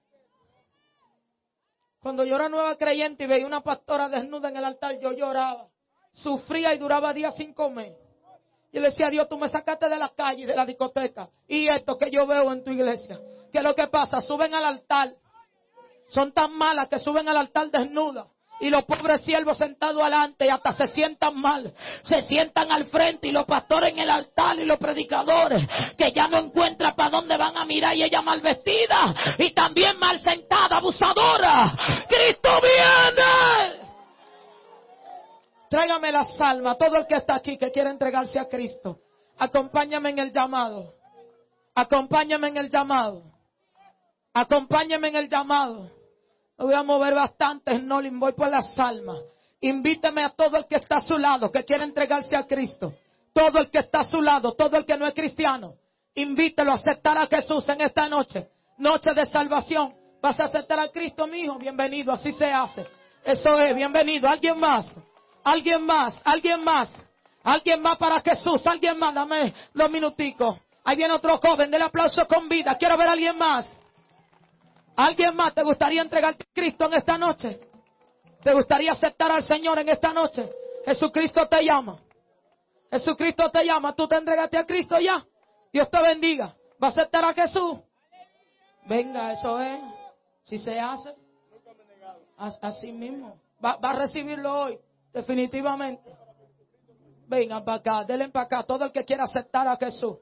Cuando yo era nueva creyente y veía una pastora desnuda en el altar, yo lloraba. Sufría y duraba días sin comer. Y le decía a Dios, tú me sacaste de la calle y de la discoteca. Y esto que yo veo en tu iglesia. ¿Qué es lo que pasa? Suben al altar. Son tan malas que suben al altar desnudas. Y los pobres siervos sentados adelante y hasta se sientan mal. Se sientan al frente y los pastores en el altar y los predicadores que ya no encuentran para dónde van a mirar y ella mal vestida y también mal sentada, abusadora. ¡Cristo viene! Tráigame las almas, todo el que está aquí que quiere entregarse a Cristo. Acompáñame en el llamado. Acompáñame en el llamado. Acompáñame en el llamado. Me voy a mover bastante, Nolin, voy por las almas. Invíteme a todo el que está a su lado, que quiere entregarse a Cristo. Todo el que está a su lado, todo el que no es cristiano. Invítelo a aceptar a Jesús en esta noche. Noche de salvación. ¿Vas a aceptar a Cristo, mi hijo? Bienvenido, así se hace. Eso es, bienvenido. ¿Alguien más? ¿Alguien más? ¿Alguien más? Alguien más para Jesús. Alguien más. Dame 2 minuticos. Ahí viene otro joven. Del aplauso con vida. Quiero ver a alguien más. ¿Alguien más te gustaría entregarte a Cristo en esta noche? ¿Te gustaría aceptar al Señor en esta noche? Jesucristo te llama. Jesucristo te llama. ¿Tú te entregaste a Cristo ya? Dios te bendiga. ¿Va a aceptar a Jesús? Venga, eso es. Si se hace. Así mismo. Va a recibirlo hoy. Definitivamente. Vengan para acá. Denle para acá. Todo el que quiera aceptar a Jesús.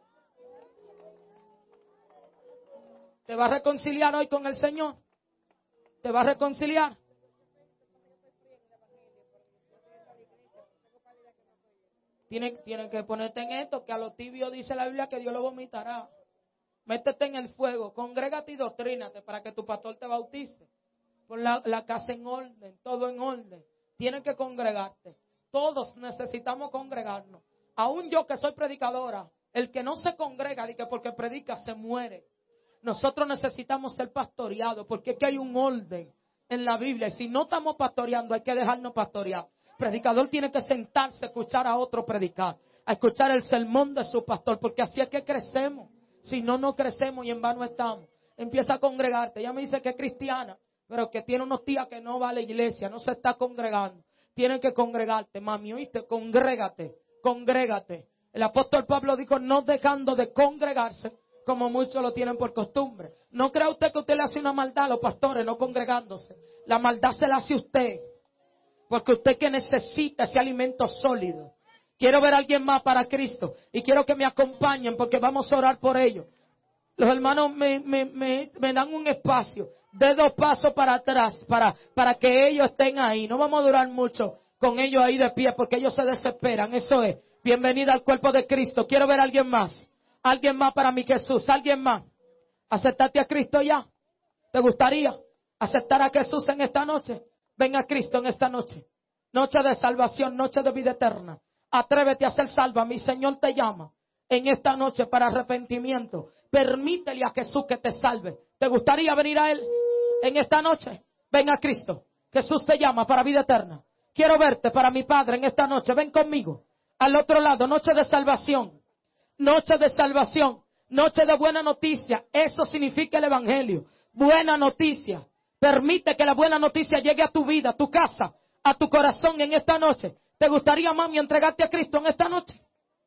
¿Te va a reconciliar hoy con el Señor? ¿Te va a reconciliar? Tienen que ponerte en esto, que a lo tibio dice la Biblia que Dios lo vomitará. Métete en el fuego, congrégate y doctrínate para que tu pastor te bautice. Pon la casa en orden, todo en orden. Tienes que congregarte. Todos necesitamos congregarnos. Aún yo que soy predicadora, el que no se congrega, y que porque predica se muere. Nosotros necesitamos ser pastoreados, porque es que hay un orden en la Biblia. Y si no estamos pastoreando, hay que dejarnos pastorear. El predicador tiene que sentarse a escuchar a otro predicar, a escuchar el sermón de su pastor, porque así es que crecemos. Si no, no crecemos y en vano estamos. Empieza a congregarte. Ella me dice que es cristiana, pero que tiene unos días que no va a la iglesia, no se está congregando. Tienen que congregarte, mami, ¿oíste? Congrégate, congrégate. El apóstol Pablo dijo, no dejando de congregarse, como muchos lo tienen por costumbre. No crea usted que usted le hace una maldad a los pastores no congregándose. La maldad se la hace usted, porque usted que necesita ese alimento sólido. Quiero ver a alguien más para Cristo y quiero que me acompañen porque vamos a orar por ellos. Los hermanos me dan un espacio de 2 pasos para atrás para que ellos estén ahí. No vamos a durar mucho con ellos ahí de pie porque ellos se desesperan. Eso es. Bienvenida al cuerpo de Cristo. Quiero ver a alguien más. Alguien más para mi Jesús. Alguien más. ¿Aceptaste a Cristo ya? ¿Te gustaría aceptar a Jesús en esta noche? Ven a Cristo en esta noche. Noche de salvación, noche de vida eterna. Atrévete a ser salva. Mi Señor te llama en esta noche para arrepentimiento. Permítele a Jesús que te salve. ¿Te gustaría venir a Él en esta noche? Ven a Cristo. Jesús te llama para vida eterna. Quiero verte para mi Padre en esta noche. Ven conmigo. Al otro lado, noche de salvación. Noche de salvación. Noche de buena noticia. Eso significa el Evangelio. Buena noticia. Permite que la buena noticia llegue a tu vida, a tu casa, a tu corazón en esta noche. ¿Te gustaría, mami, entregarte a Cristo en esta noche?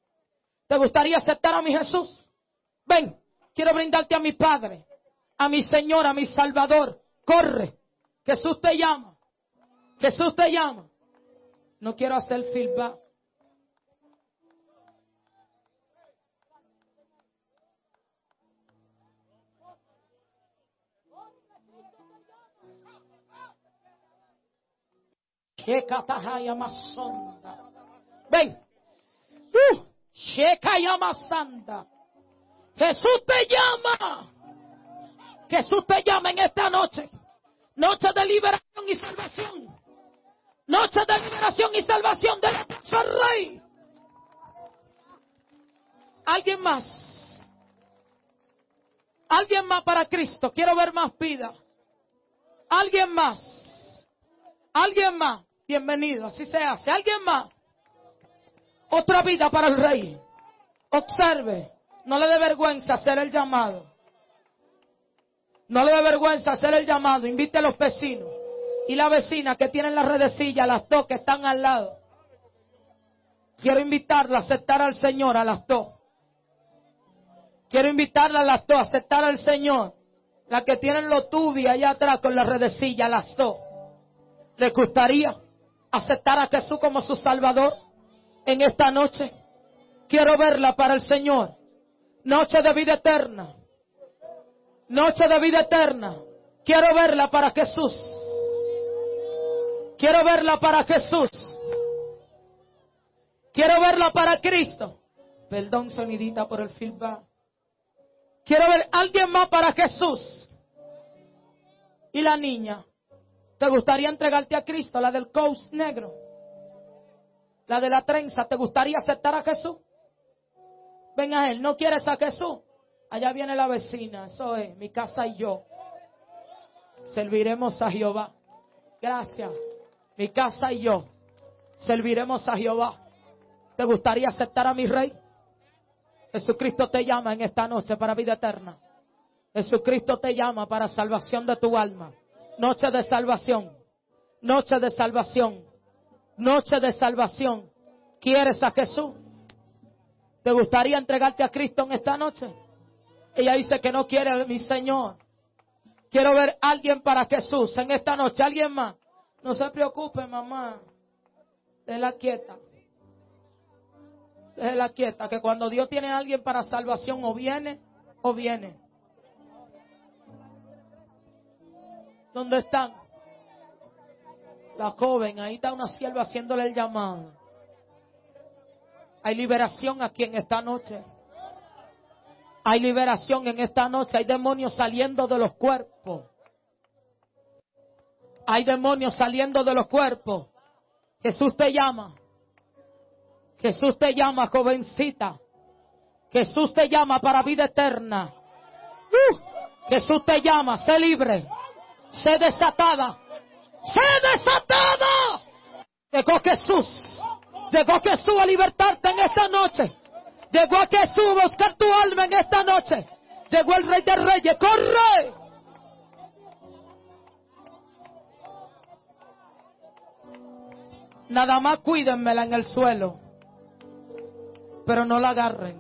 ¿Te gustaría aceptar a mi Jesús? Ven, quiero brindarte a mi Padre, a mi Señor, a mi Salvador. Corre, Jesús te llama. Jesús te llama. No quiero hacer feedback. Ven. Jesús te llama. Jesús te llama en esta noche. Noche de liberación y salvación. Noche de liberación y salvación del Rey. ¿Alguien más? ¿Alguien más para Cristo? Quiero ver más vida. ¿Alguien más? ¿Alguien más? Bienvenido, así se hace. ¿Alguien más? Otra vida para el Rey. Observe, no le dé vergüenza hacer el llamado. No le dé vergüenza hacer el llamado. Invite a los vecinos y la vecina que tienen la redecilla, las 2 que están al lado. Quiero invitarla a aceptar al Señor, a las 2. Quiero invitarla a las 2 a aceptar al Señor. Las que tienen los tubi allá atrás con la redecilla, a las 2. ¿Les gustaría aceptar a Jesús como su Salvador en esta noche? Quiero verla para el Señor. Noche de vida eterna. Noche de vida eterna. Quiero verla para Jesús. Quiero verla para Jesús. Quiero verla para Cristo. Perdón, sonidita, por el feedback. Quiero ver a alguien más para Jesús. Y la niña. ¿Te gustaría entregarte a Cristo? La del coat negro. La de la trenza. ¿Te gustaría aceptar a Jesús? Ven a Él. ¿No quieres a Jesús? Allá viene la vecina. Eso es. Mi casa y yo serviremos a Jehová. Gracias. Mi casa y yo serviremos a Jehová. ¿Te gustaría aceptar a mi Rey? Jesucristo te llama en esta noche para vida eterna. Jesucristo te llama para salvación de tu alma. Noche de salvación. Noche de salvación. Noche de salvación. ¿Quieres a Jesús? ¿Te gustaría entregarte a Cristo en esta noche? Ella dice que no quiere a mi Señor. Quiero ver a alguien para Jesús en esta noche. ¿Alguien más? No se preocupe, mamá. Déjela quieta. Déjela quieta. Que cuando Dios tiene a alguien para salvación, o viene o viene. ¿Dónde están? La joven, ahí está una sierva haciéndole el llamado. Hay liberación aquí en esta noche. Hay liberación en esta noche. Hay demonios saliendo de los cuerpos. Hay demonios saliendo de los cuerpos. Jesús te llama. Jesús te llama, jovencita. Jesús te llama para vida eterna. Jesús te llama, sé libre. Sé desatada. ¡Sé desatada! Llegó Jesús. Llegó Jesús a libertarte en esta noche. Llegó Jesús a buscar tu alma en esta noche. Llegó el Rey de Reyes. ¡Corre! Nada más cuídenmela en el suelo. Pero no la agarren.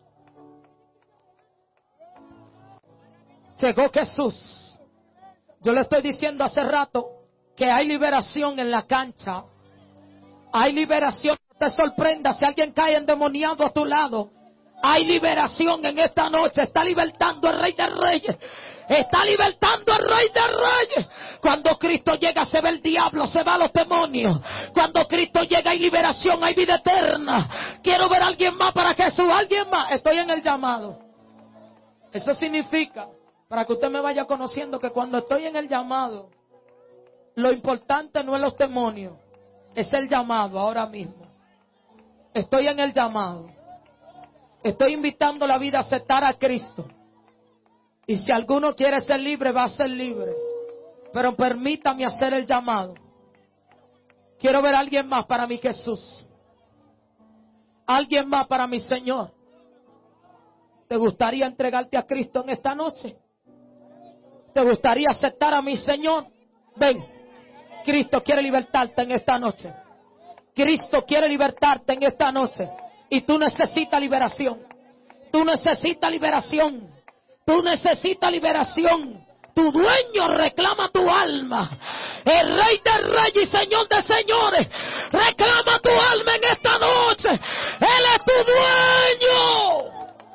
Llegó Jesús. Yo le estoy diciendo hace rato que hay liberación en la cancha. Hay liberación. No te sorprenda si alguien cae endemoniado a tu lado. Hay liberación en esta noche. Está libertando el Rey de Reyes. Está libertando al Rey de Reyes. Cuando Cristo llega se ve el diablo, se va los demonios. Cuando Cristo llega hay liberación, hay vida eterna. Quiero ver a alguien más para Jesús. ¿Alguien más? Estoy en el llamado. Eso significa, para que usted me vaya conociendo, que cuando estoy en el llamado, lo importante no es los demonios, es el llamado ahora mismo. Estoy en el llamado. Estoy invitando la vida a aceptar a Cristo. Y si alguno quiere ser libre, va a ser libre. Pero permítame hacer el llamado. Quiero ver a alguien más para mi Jesús. Alguien más para mi Señor. ¿Te gustaría entregarte a Cristo en esta noche? ¿Te gustaría aceptar a mi Señor? Ven. Cristo quiere libertarte en esta noche. Cristo quiere libertarte en esta noche. Y tú necesitas liberación. Tú necesitas liberación. Tú necesitas liberación. Tu dueño reclama tu alma. El Rey de Reyes y Señor de Señores reclama tu alma en esta noche. Él es tu dueño.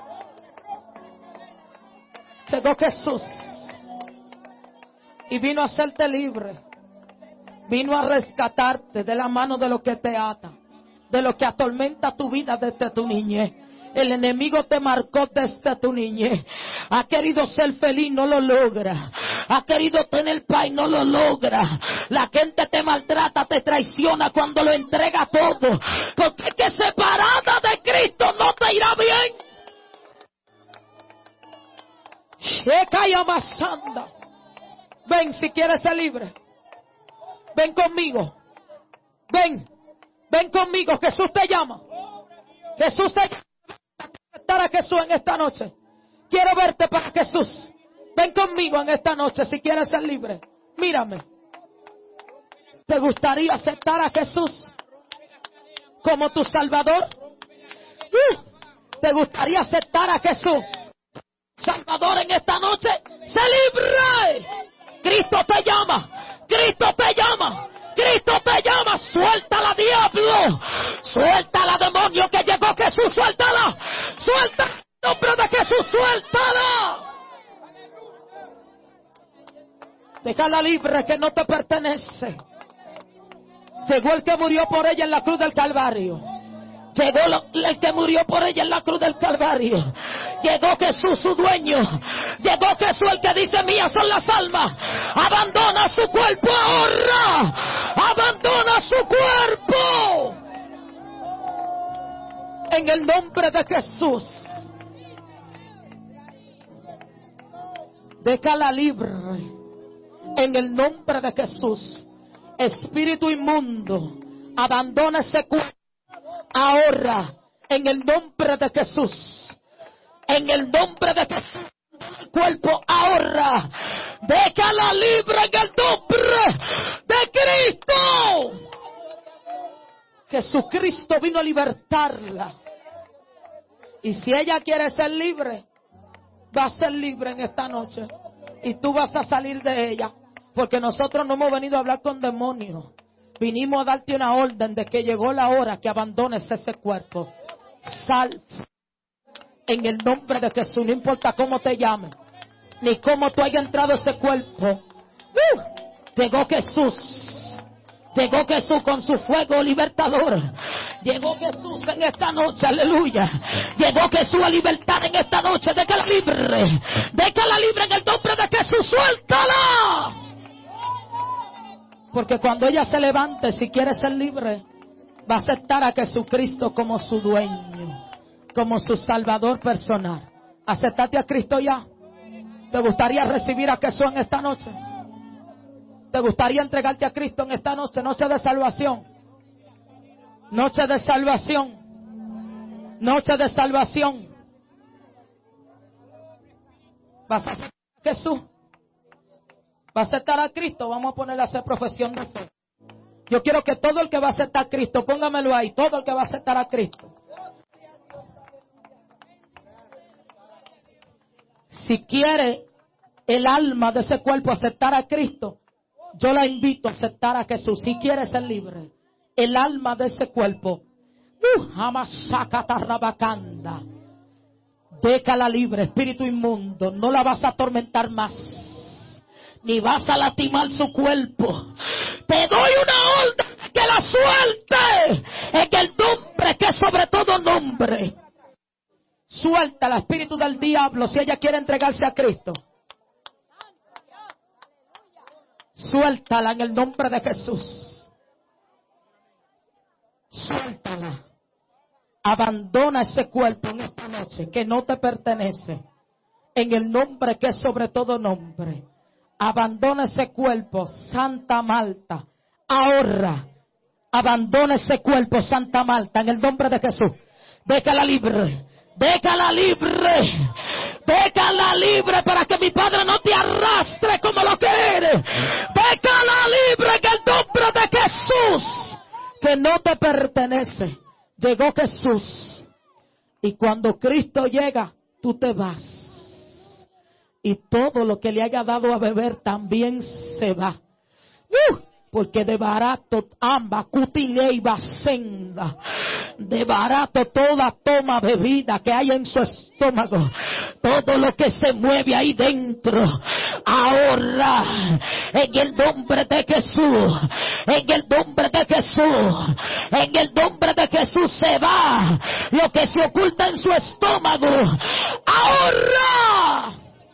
Llegó Jesús y vino a hacerte libre. Vino a rescatarte de la mano de lo que te ata, de lo que atormenta tu vida desde tu niñez. El enemigo te marcó desde tu niñez. Ha querido ser feliz, no lo logra. Ha querido tener paz, no lo logra. La gente te maltrata, te traiciona cuando lo entrega todo. Porque es que separada de Cristo no te irá bien. Ven si quieres ser libre. Ven conmigo. Ven conmigo. Jesús te llama. Jesús te llama. A Jesús en esta noche. Quiero verte para Jesús. Ven conmigo en esta noche si quieres ser libre. Mírame. ¿Te gustaría aceptar a Jesús como tu Salvador? ¿Te gustaría aceptar a Jesús Salvador en esta noche? ¡Sé libre! Cristo te llama. Cristo te llama. Cristo te llama. Suéltala, diablo. Suéltala, demonio, que llegó Jesús. Suéltala. Suéltala. En nombre de Jesús, suéltala. Déjala libre, que no te pertenece. Llegó el que murió por ella en la cruz del Calvario. Llegó el que murió por ella en la cruz del Calvario. Llegó Jesús, su dueño. Llegó Jesús, el que dice: mías son las almas. Abandona su cuerpo ahora. Abandona su cuerpo. En el nombre de Jesús. Déjala libre. En el nombre de Jesús. Espíritu inmundo, abandona ese cuerpo. ahora, en el nombre de Jesús. En el nombre de Jesús. El cuerpo ahora. Déjala libre en el nombre de Cristo. Jesucristo vino a libertarla. Y si ella quiere ser libre, va a ser libre en esta noche. Y tú vas a salir de ella. Porque nosotros no hemos venido a hablar con demonios. Vinimos a darte una orden de que llegó la hora que abandones ese cuerpo. Sal en el nombre de Jesús. No importa cómo te llames, ni cómo tú hayas entrado a ese cuerpo. Llegó Jesús. Llegó Jesús con su fuego libertador. Llegó Jesús en esta noche, aleluya. Llegó Jesús a libertar en esta noche. Déjala libre. Déjala libre en el nombre de Jesús. Suéltala. Porque cuando ella se levante, si quiere ser libre, va a aceptar a Jesucristo como su dueño, como su salvador personal. ¿Aceptaste a Cristo ya? ¿Te gustaría recibir a Jesús en esta noche? ¿Te gustaría entregarte a Cristo en esta noche? Noche de salvación. Noche de salvación. Noche de salvación. ¿Vas a aceptar a Jesús? ¿Va a aceptar a Cristo? Vamos a ponerle a hacer profesión de fe. Yo quiero que todo el que va a aceptar a Cristo, póngamelo ahí, todo el que va a aceptar a Cristo. Si quiere el alma de ese cuerpo aceptar a Cristo, yo la invito a aceptar a Jesús. Si quiere ser libre, el alma de ese cuerpo, déjala libre, espíritu inmundo. No la vas a atormentar más, ni vas a lastimar su cuerpo. Te doy una orden que la suelte en el nombre que es sobre todo nombre. Suelta el espíritu del diablo si ella quiere entregarse a Cristo. Suéltala en el nombre de Jesús. Suéltala. Abandona ese cuerpo en esta noche que no te pertenece. En el nombre que es sobre todo nombre. Abandona ese cuerpo, Santa Marta. Ahora, abandona ese cuerpo, Santa Marta, en el nombre de Jesús. Déjala libre. Déjala libre. Déjala libre para que mi Padre no te arrastre como lo que eres. Déjala libre en el nombre de Jesús, que no te pertenece. Llegó Jesús. Y cuando Cristo llega, tú te vas. Y todo lo que le haya dado a beber también se va. Porque de barato amba cutilei basenda. De barato toda toma bebida que hay en su estómago. Todo lo que se mueve ahí dentro. Ahora, en el nombre de Jesús. En el nombre de Jesús. En el nombre de Jesús se va. Lo que se oculta en su estómago. Ahora.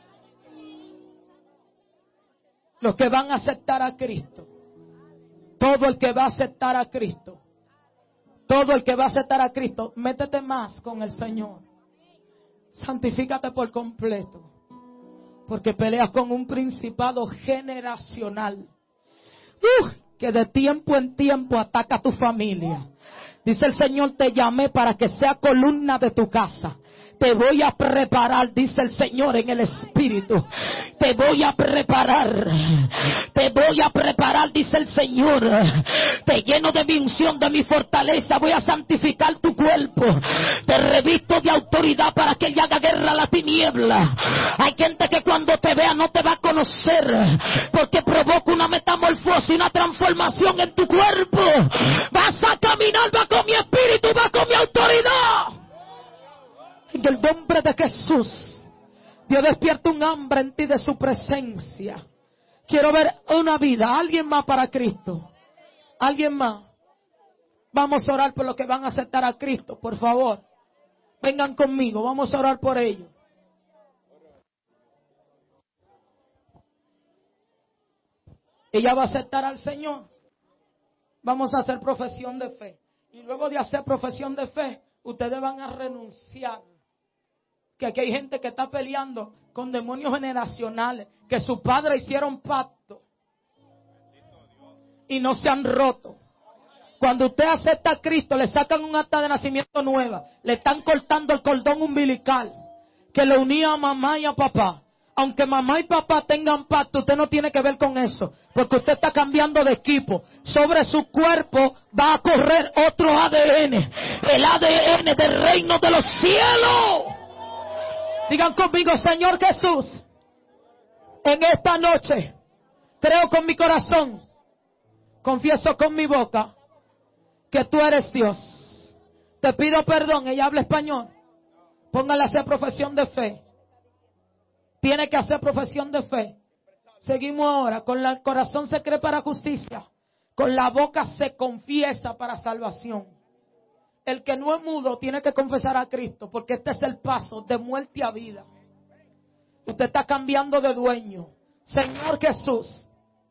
Los que van a aceptar a Cristo. Todo el que va a aceptar a Cristo. Todo el que va a aceptar a Cristo. Métete más con el Señor. Santifícate por completo. Porque peleas con un principado generacional. Que de tiempo en tiempo ataca a tu familia. Dice el Señor, te llamé para que sea columna de tu casa. Te voy a preparar, dice el Señor en el Espíritu. Te voy a preparar. Te voy a preparar, dice el Señor. Te lleno de mi unción, de mi fortaleza. Voy a santificar tu cuerpo. Te revisto de autoridad para que ella haga guerra a la tiniebla. Hay gente que cuando te vea no te va a conocer. Porque provoca una metamorfosis, una transformación en tu cuerpo. Vas a caminar, va con mi espíritu, va con mi autoridad. En el nombre de Jesús, Dios despierta un hambre en ti de su presencia. Quiero ver una vida, alguien más para Cristo. Alguien más. Vamos a orar por los que van a aceptar a Cristo, por favor. Vengan conmigo, vamos a orar por ellos. Ella va a aceptar al Señor. Vamos a hacer profesión de fe. Y luego de hacer profesión de fe, ustedes van a renunciar. Que aquí hay gente que está peleando con demonios generacionales, que sus padres hicieron pacto y no se han roto. Cuando usted acepta a Cristo, le sacan un acta de nacimiento nueva. Le están cortando el cordón umbilical que le unía a mamá y a papá. Aunque mamá y papá tengan pacto, usted no tiene que ver con eso. Porque usted está cambiando de equipo. Sobre su cuerpo va a correr otro ADN. El ADN del reino de los cielos. Digan conmigo, Señor Jesús, en esta noche, creo con mi corazón, confieso con mi boca, que tú eres Dios. Te pido perdón. Ella habla español. Póngale a hacer profesión de fe. Tiene que hacer profesión de fe. Seguimos ahora. Con el corazón se cree para justicia. Con la boca se confiesa para salvación. El que no es mudo tiene que confesar a Cristo, porque este es el paso de muerte a vida. Usted está cambiando de dueño. Señor Jesús,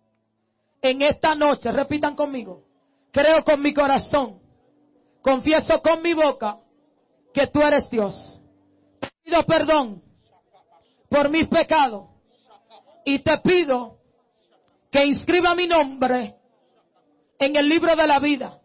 en esta noche, repitan conmigo, creo con mi corazón, confieso con mi boca que tú eres Dios. Te pido perdón por mis pecados y te pido que inscriba mi nombre en el libro de la vida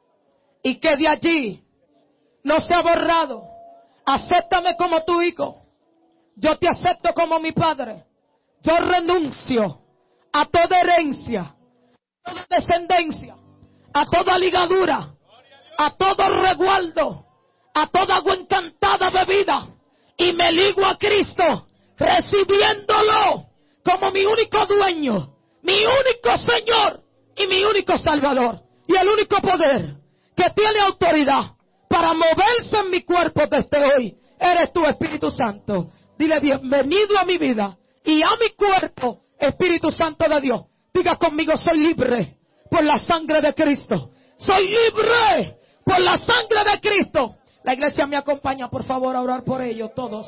y que de allí no sea borrado. Acéptame como tu hijo. Yo te acepto como mi padre. Yo renuncio a toda herencia, a toda descendencia, a toda ligadura, a todo resguardo, a toda agua encantada bebida, y me ligo a Cristo, recibiéndolo como mi único dueño, mi único Señor y mi único Salvador, y el único poder que tiene autoridad para moverse en mi cuerpo desde hoy. Eres tú, Espíritu Santo. Dile bienvenido a mi vida y a mi cuerpo, Espíritu Santo de Dios. Diga conmigo, soy libre por la sangre de Cristo. Soy libre por la sangre de Cristo. La iglesia me acompaña, por favor, a orar por ellos todos.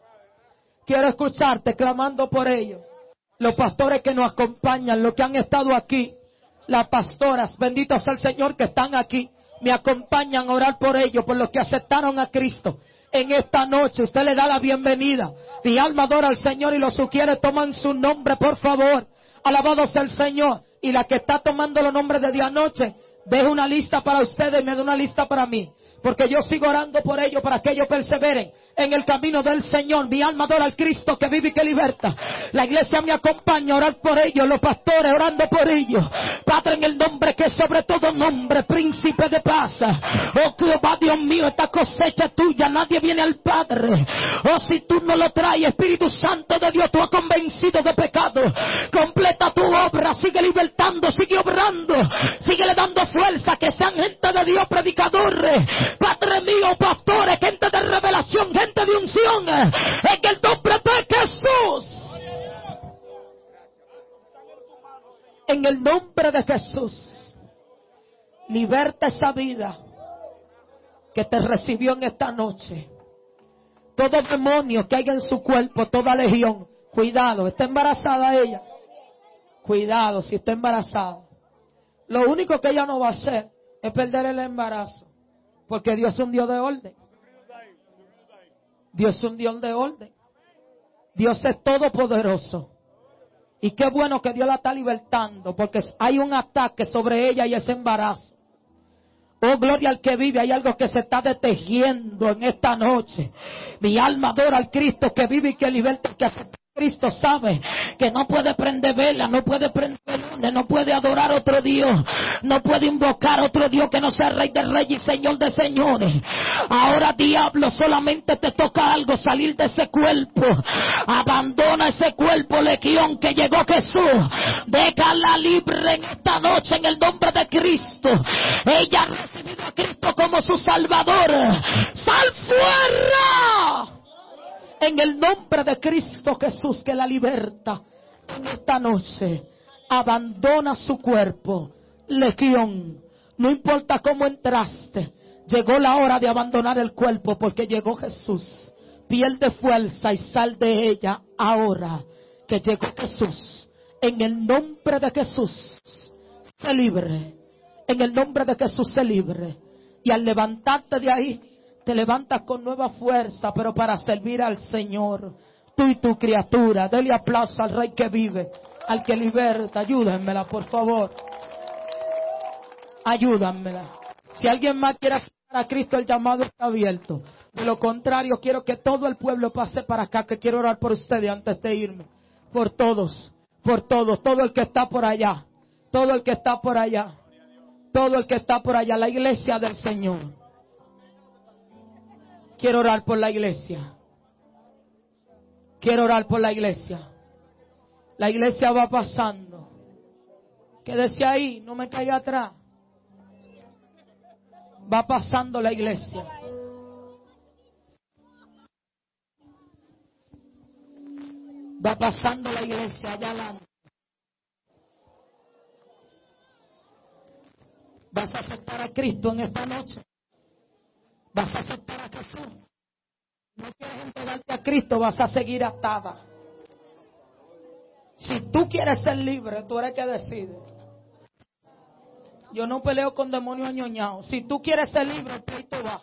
Quiero escucharte clamando por ellos. Los pastores que nos acompañan, los que han estado aquí, las pastoras, bendito sea el Señor, que están aquí, me acompañan a orar por ellos, por los que aceptaron a Cristo. En esta noche usted le da la bienvenida. Mi alma adora al Señor y los sugiere, toman su nombre, por favor. Alabado sea el Señor. Y la que está tomando los nombres de día a noche, deje una lista para ustedes y me da una lista para mí. Porque yo sigo orando por ellos para que ellos perseveren en el camino del Señor. Mi alma adora al Cristo que vive y que liberta. La iglesia me acompaña a orar por ellos, los pastores orando por ellos. Padre, en el nombre que es sobre todo nombre, príncipe de paz. Oh Jehová, Dios mío, esta cosecha es tuya, nadie viene al Padre. Oh, si tú no lo traes, Espíritu Santo de Dios, tú has convencido de pecado. Completa tu obra, sigue libertando, sigue obrando, sigue le dando fuerza, que sean gente de Dios, predicadores, Padre mío, pastores, gente de revelación, gente de unción, en el nombre de Jesús. En el nombre de Jesús, liberta esa vida que te recibió en esta noche. Todo demonio que haya en su cuerpo, toda legión, cuidado, está embarazada ella. Cuidado si está embarazada. Lo único que ella no va a hacer es perder el embarazo. Porque Dios es un Dios de orden. Dios es un Dios de orden. Dios es todopoderoso. Y qué bueno que Dios la está libertando, porque hay un ataque sobre ella y ese embarazo. Oh, gloria al que vive. Hay algo que se está detejiendo en esta noche. Mi alma adora al Cristo que vive y que liberta, que acepta. Cristo sabe que no puede prender vela, no puede prender velones, no puede adorar a otro Dios, no puede invocar a otro Dios que no sea Rey de Reyes y Señor de Señores. Ahora, diablo, solamente te toca algo, salir de ese cuerpo. Abandona ese cuerpo, legión, que llegó Jesús. Déjala libre en esta noche en el nombre de Cristo. Ella ha recibido a Cristo como su Salvador. ¡Sal fuera! En el nombre de Cristo Jesús, que la liberta en esta noche. Abandona su cuerpo, legión. No importa cómo entraste, llegó la hora de abandonar el cuerpo, porque llegó Jesús. Pierde fuerza y sal de ella ahora que llegó Jesús. En el nombre de Jesús, sé libre. En el nombre de Jesús, sé libre. Y al levantarte de ahí, te levantas con nueva fuerza, pero para servir al Señor. Tú y tu criatura. Dele aplauso al Rey que vive, al que liberta. Ayúdenmela, por favor. Ayúdamela. Si alguien más quiere aceptar a Cristo, el llamado está abierto. De lo contrario, quiero que todo el pueblo pase para acá, que quiero orar por ustedes antes de irme. Por todos, todo el que está por allá, todo el que está por allá, todo el que está por allá, la iglesia del Señor. Quiero orar por la iglesia. Quiero orar por la iglesia. La iglesia va pasando. Quédese ahí, no me caiga atrás. Va pasando la iglesia. Va pasando la iglesia allá adelante. Vas a aceptar a Cristo en esta noche. Vas a aceptar a Jesús. No quieres entregarte a Cristo, vas a seguir atada. Si tú quieres ser libre, tú eres que decide. Yo no peleo con demonios añoñados. Si tú quieres ser libre, el pleito va.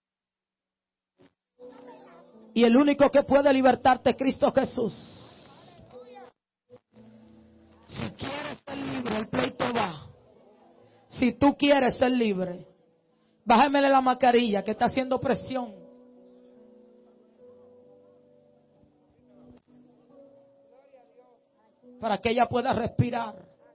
Y el único que puede libertarte es Cristo Jesús. Si quieres ser libre, el pleito va. Si tú quieres ser libre, bájamele la mascarilla que está haciendo presión. Para que ella pueda respirar.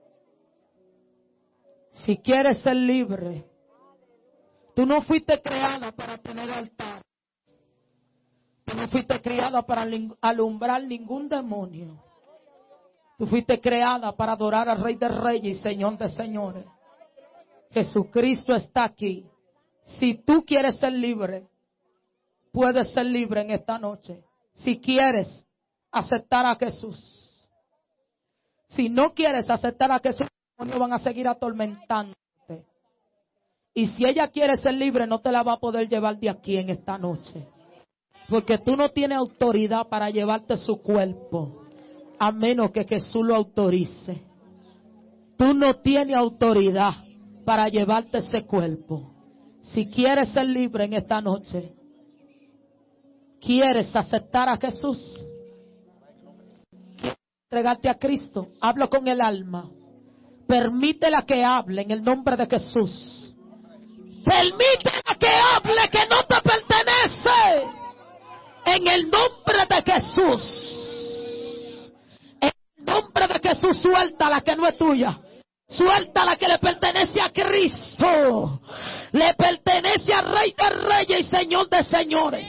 Si quieres ser libre, tú no fuiste creada para tener altar. Tú no fuiste creada para alumbrar ningún demonio. Tú fuiste creada para adorar al Rey de Reyes y Señor de Señores. Jesucristo está aquí. Si tú quieres ser libre, puedes ser libre en esta noche. Si quieres aceptar a Jesús. Si no quieres aceptar a Jesús, los demonios van a seguir atormentándote. Y si ella quiere ser libre, no te la va a poder llevar de aquí en esta noche. Porque tú no tienes autoridad para llevarte su cuerpo, a menos que Jesús lo autorice. Tú no tienes autoridad para llevarte ese cuerpo. Si quieres ser libre en esta noche, quieres aceptar a Jesús, quieres entregarte a Cristo, hablo con el alma. Permítela que hable en el nombre de Jesús. Permítela que hable que no te pertenece. En el nombre de Jesús. En el nombre de Jesús, suelta la que no es tuya. Suelta la que le pertenece a Cristo. Le pertenece al Rey de Reyes y Señor de Señores.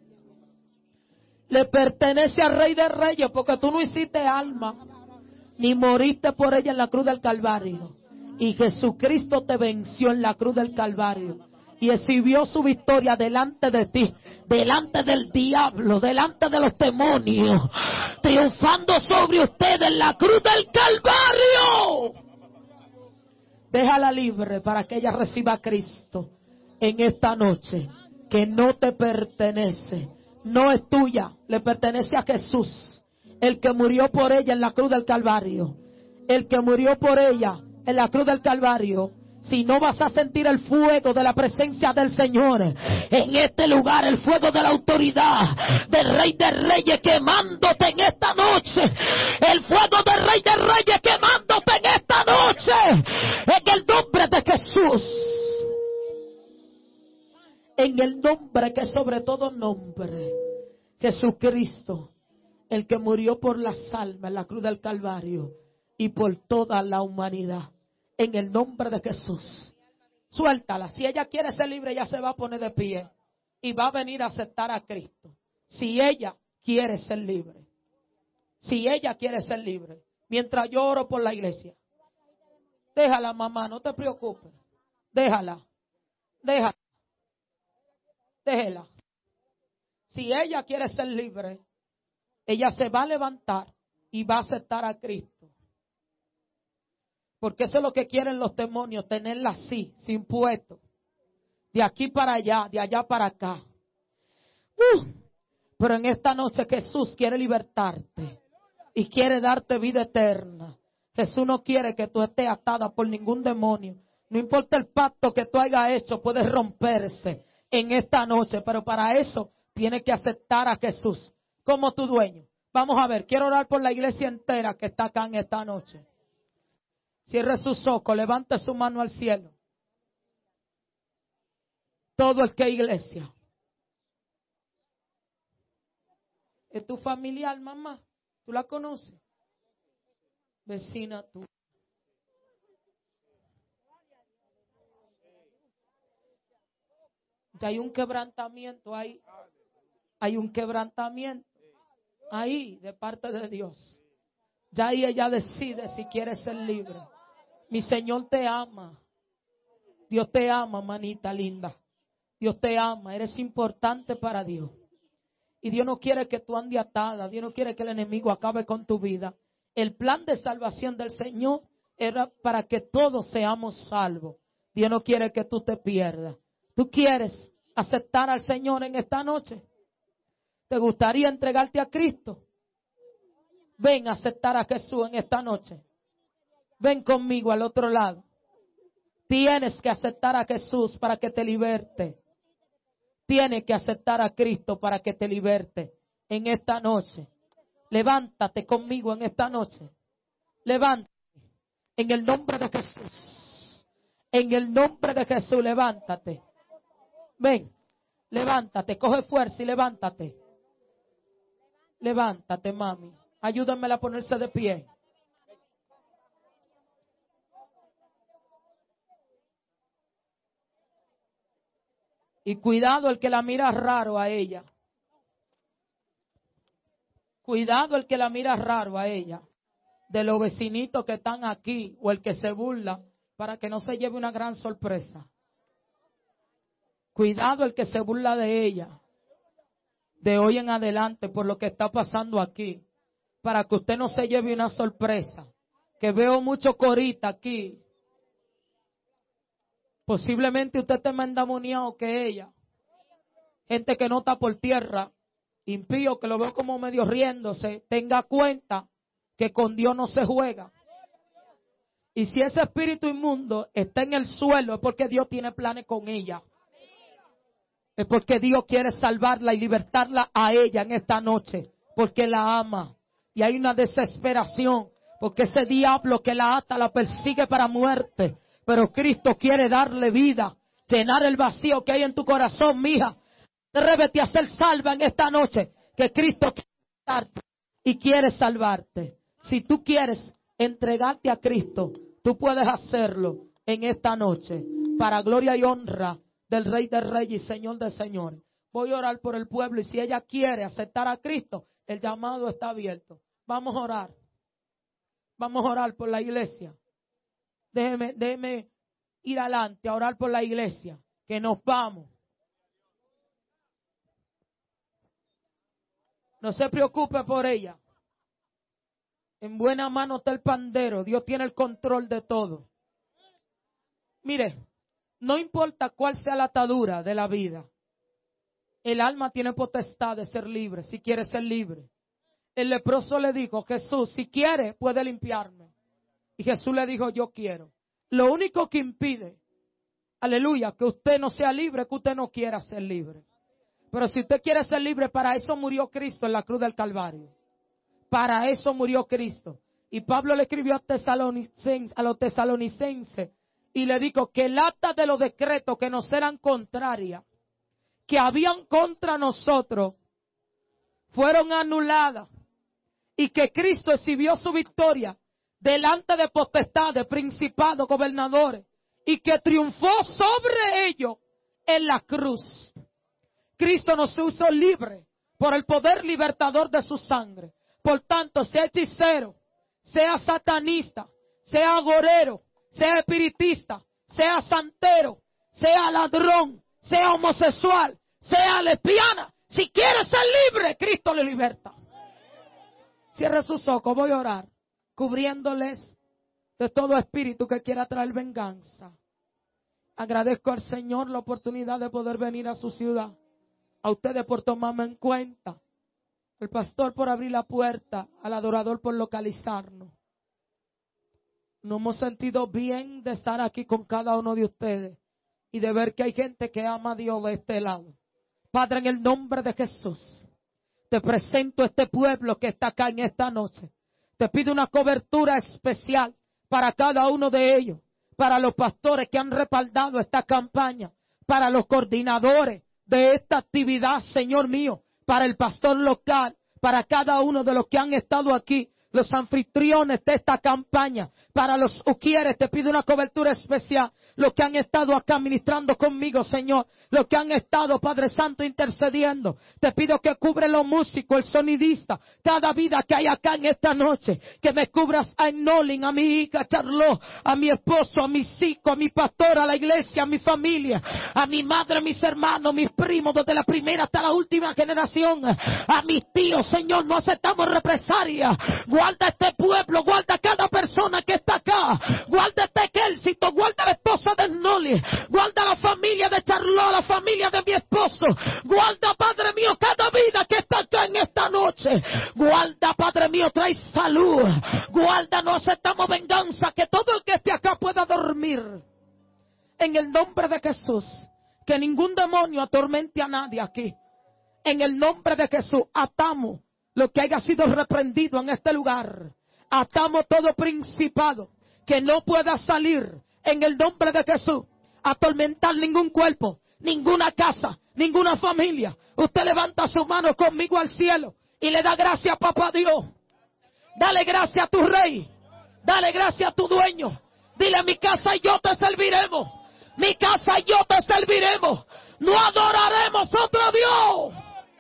Le pertenece al Rey de Reyes porque tú no hiciste alma, ni moriste por ella en la cruz del Calvario. Y Jesucristo te venció en la cruz del Calvario. Y exhibió su victoria delante de ti, delante del diablo, delante de los demonios, triunfando sobre usted en la cruz del Calvario. Déjala libre para que ella reciba a Cristo en esta noche, que no te pertenece, no es tuya, le pertenece a Jesús, el que murió por ella en la cruz del Calvario, el que murió por ella en la cruz del Calvario. Si no vas a sentir el fuego de la presencia del Señor en este lugar, el fuego de la autoridad del Rey de Reyes quemándote en esta noche, el fuego del Rey de Reyes quemándote en esta noche, en el nombre de Jesús, en el nombre que sobre todo nombre, Jesucristo, el que murió por las almas en la cruz del Calvario y por toda la humanidad. En el nombre de Jesús. Suéltala. Si ella quiere ser libre, ella se va a poner de pie y va a venir a aceptar a Cristo. Si ella quiere ser libre. Si ella quiere ser libre. Mientras yo oro por la iglesia. Déjala, mamá, no te preocupes. Déjala. Déjala. Déjela. Si ella quiere ser libre, ella se va a levantar y va a aceptar a Cristo. Porque eso es lo que quieren los demonios, tenerla así, sin puesto. De aquí para allá, de allá para acá. Pero en esta noche Jesús quiere libertarte y quiere darte vida eterna. Jesús no quiere que tú estés atada por ningún demonio. No importa el pacto que tú hayas hecho, puede romperse en esta noche. Pero para eso tienes que aceptar a Jesús como tu dueño. Vamos a ver, quiero orar por la iglesia entera que está acá en esta noche. Cierre sus ojos, levante su mano al cielo. Todo el que iglesia. ¿Es tu familiar, mamá? ¿Tú la conoces? Vecina tú. Ya hay un quebrantamiento ahí. Hay un quebrantamiento ahí de parte de Dios. Ya ahí ella decide si quiere ser libre. Mi Señor te ama. Dios te ama, manita linda. Dios te ama. Eres importante para Dios. Y Dios no quiere que tú andes atada. Dios no quiere que el enemigo acabe con tu vida. El plan de salvación del Señor era para que todos seamos salvos. Dios no quiere que tú te pierdas. ¿Tú quieres aceptar al Señor en esta noche? ¿Te gustaría entregarte a Cristo? Ven a aceptar a Jesús en esta noche. Ven conmigo al otro lado. Tienes que aceptar a Jesús para que te liberte. Tienes que aceptar a Cristo para que te liberte en esta noche. Levántate conmigo en esta noche. Levántate en el nombre de Jesús. En el nombre de Jesús, levántate. Ven, levántate, coge fuerza y levántate. Levántate, mami. Ayúdamela a ponerse de pie. Y cuidado el que la mira raro a ella. Cuidado el que la mira raro a ella. De los vecinitos que están aquí o el que se burla para que no se lleve una gran sorpresa. Cuidado el que se burla de ella. De hoy en adelante por lo que está pasando aquí. Para que usted no se lleve una sorpresa. Que veo mucho corita aquí. Posiblemente usted esté más endemoniado que ella. Gente que no está por tierra. Impío que lo veo como medio riéndose. Tenga cuenta que con Dios no se juega. Y si ese espíritu inmundo está en el suelo es porque Dios tiene planes con ella. Es porque Dios quiere salvarla y libertarla a ella en esta noche. Porque la ama. Y hay una desesperación. Porque ese diablo que la ata la persigue para muerte. Pero Cristo quiere darle vida. Llenar el vacío que hay en tu corazón, mija. Atrévete a ser salva en esta noche. Que Cristo quiere darte y quiere salvarte. Si tú quieres entregarte a Cristo, tú puedes hacerlo en esta noche. Para gloria y honra del Rey de Reyes y Señor de Señores. Voy a orar por el pueblo y si ella quiere aceptar a Cristo, el llamado está abierto. Vamos a orar. Vamos a orar por la iglesia. Déjeme ir adelante a orar por la iglesia. Que nos vamos. No se preocupe por ella. En buena mano está el pandero. Dios tiene el control de todo. Mire, no importa cuál sea la atadura de la vida. El alma tiene potestad de ser libre, si quiere ser libre. El leproso le dijo, Jesús, si quiere, puede limpiarme. Y Jesús le dijo, yo quiero. Lo único que impide, aleluya, que usted no sea libre, es que usted no quiera ser libre. Pero si usted quiere ser libre, para eso murió Cristo en la cruz del Calvario. Para eso murió Cristo. Y Pablo le escribió a los tesalonicenses y le dijo que el acta de los decretos que nos eran contrarias, que habían contra nosotros, fueron anuladas. Y que Cristo exhibió su victoria delante de potestades, principados, gobernadores. Y que triunfó sobre ellos en la cruz. Cristo nos hizo libre por el poder libertador de su sangre. Por tanto, sea hechicero, sea satanista, sea agorero, sea espiritista, sea santero, sea ladrón, sea homosexual, sea lesbiana. Si quiere ser libre, Cristo le liberta. Cierre sus ojos, voy a orar, cubriéndoles de todo espíritu que quiera traer venganza. Agradezco al Señor la oportunidad de poder venir a su ciudad. A ustedes por tomarme en cuenta. Al pastor por abrir la puerta. Al adorador por localizarnos. Nos hemos sentido bien de estar aquí con cada uno de ustedes. Y de ver que hay gente que ama a Dios de este lado. Padre, en el nombre de Jesús. Te presento a este pueblo que está acá en esta noche. Te pido una cobertura especial para cada uno de ellos. Para los pastores que han respaldado esta campaña. para los coordinadores de esta actividad, Señor mío, para el pastor local, para cada uno de los que han estado aquí, los anfitriones de esta campaña, para los Ujieres, te pido una cobertura especial, los que han estado acá ministrando conmigo, Señor, los que han estado, Padre Santo, intercediendo, te pido que cubre los músicos, el sonidista, cada vida que hay acá en esta noche, que me cubras a Nolin, a mi hija Charlotte, a mi esposo, a mis hijos, a mi pastor, a la iglesia, a mi familia, a mi madre, a mis hermanos, mis primos, desde la primera hasta la última generación, a mis tíos, Señor, no aceptamos represalias. Guarda este pueblo, guarda cada persona que está acá, guarda este ejército, guarda la esposa de Noli, guarda la familia de Charlotte, la familia de mi esposo, guarda, Padre mío, cada vida que está acá en esta noche, guarda, Padre mío, trae salud, guarda, no aceptamos venganza, que todo el que esté acá pueda dormir, en el nombre de Jesús, que ningún demonio atormente a nadie aquí, en el nombre de Jesús, atamos lo que haya sido reprendido en este lugar. Atamos todo principado que no pueda salir en el nombre de Jesús. Atormentar ningún cuerpo, ninguna casa, ninguna familia. Usted levanta su mano conmigo al cielo y le da gracias a Papá Dios. Dale gracias a tu Rey. Dale gracias a tu dueño. Dile: mi casa y yo te serviremos. Mi casa y yo te serviremos. No adoraremos otro Dios.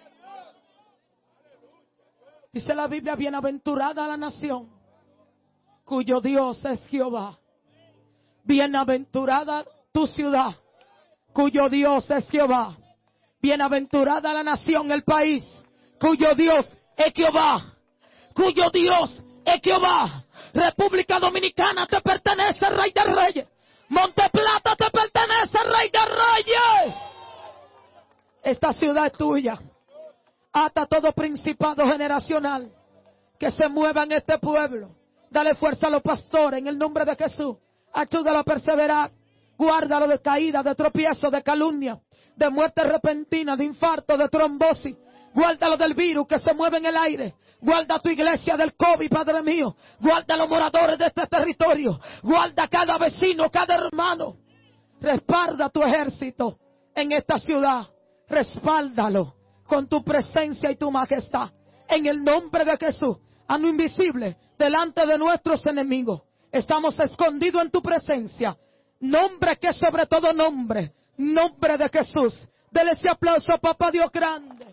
Dice la Biblia: bienaventurada la nación cuyo Dios es Jehová. Bienaventurada tu ciudad cuyo Dios es Jehová. Bienaventurada la nación, el país cuyo Dios es Jehová. Cuyo Dios es Jehová. República Dominicana te pertenece, Rey de Reyes. Monteplata te pertenece, Rey de Reyes. Esta ciudad es tuya. Ata todo principado generacional que se mueva en este pueblo. Dale fuerza a los pastores en el nombre de Jesús. Ayúdalo a perseverar. Guárdalo de caída, de tropiezo, de calumnia, de muerte repentina, de infarto, de trombosis. Guárdalo del virus que se mueve en el aire. Guarda tu iglesia del COVID, Padre mío. Guarda a los moradores de este territorio. Guarda a cada vecino, cada hermano. Respalda tu ejército en esta ciudad. Respáldalo con tu presencia y tu majestad. En el nombre de Jesús, a lo invisible, delante de nuestros enemigos, estamos escondidos en tu presencia. Nombre que es sobre todo nombre. Nombre de Jesús. Dele ese aplauso a Papá Dios grande.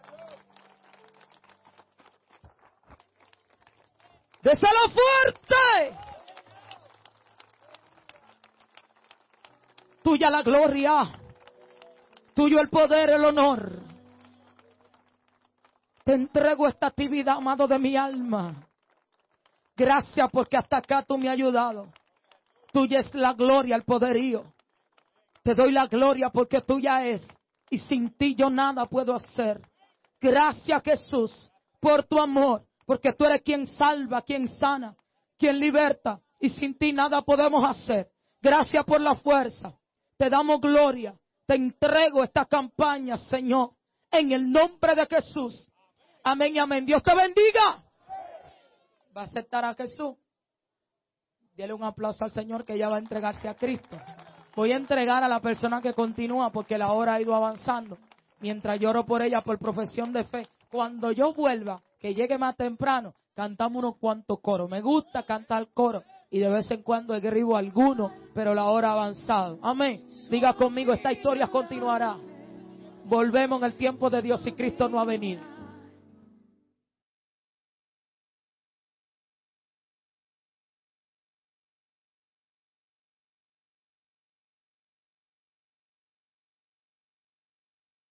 ¡Déselo fuerte! Tuya la gloria. Tuyo el poder, el honor. Te entrego esta actividad, amado de mi alma. Gracias porque hasta acá tú me has ayudado. Tuya es la gloria, el poderío. Te doy la gloria porque tuya es. Y sin ti yo nada puedo hacer. Gracias, Jesús, por tu amor. Porque tú eres quien salva, quien sana, quien liberta. Y sin ti nada podemos hacer. Gracias por la fuerza. Te damos gloria. Te entrego esta campaña, Señor. En el nombre de Jesús. Amén y amén. Dios te bendiga. ¿Va a aceptar a Jesús? Dile un aplauso al Señor que ya va a entregarse a Cristo. Voy a entregar a la persona que continúa porque la hora ha ido avanzando. Mientras lloro por ella por profesión de fe. Cuando yo vuelva, que llegue más temprano, cantamos unos cuantos coros. Me gusta cantar coro y de vez en cuando escribo alguno, pero la hora ha avanzado. Amén. Diga conmigo, esta historia continuará. Volvemos en el tiempo de Dios y Cristo no ha venido.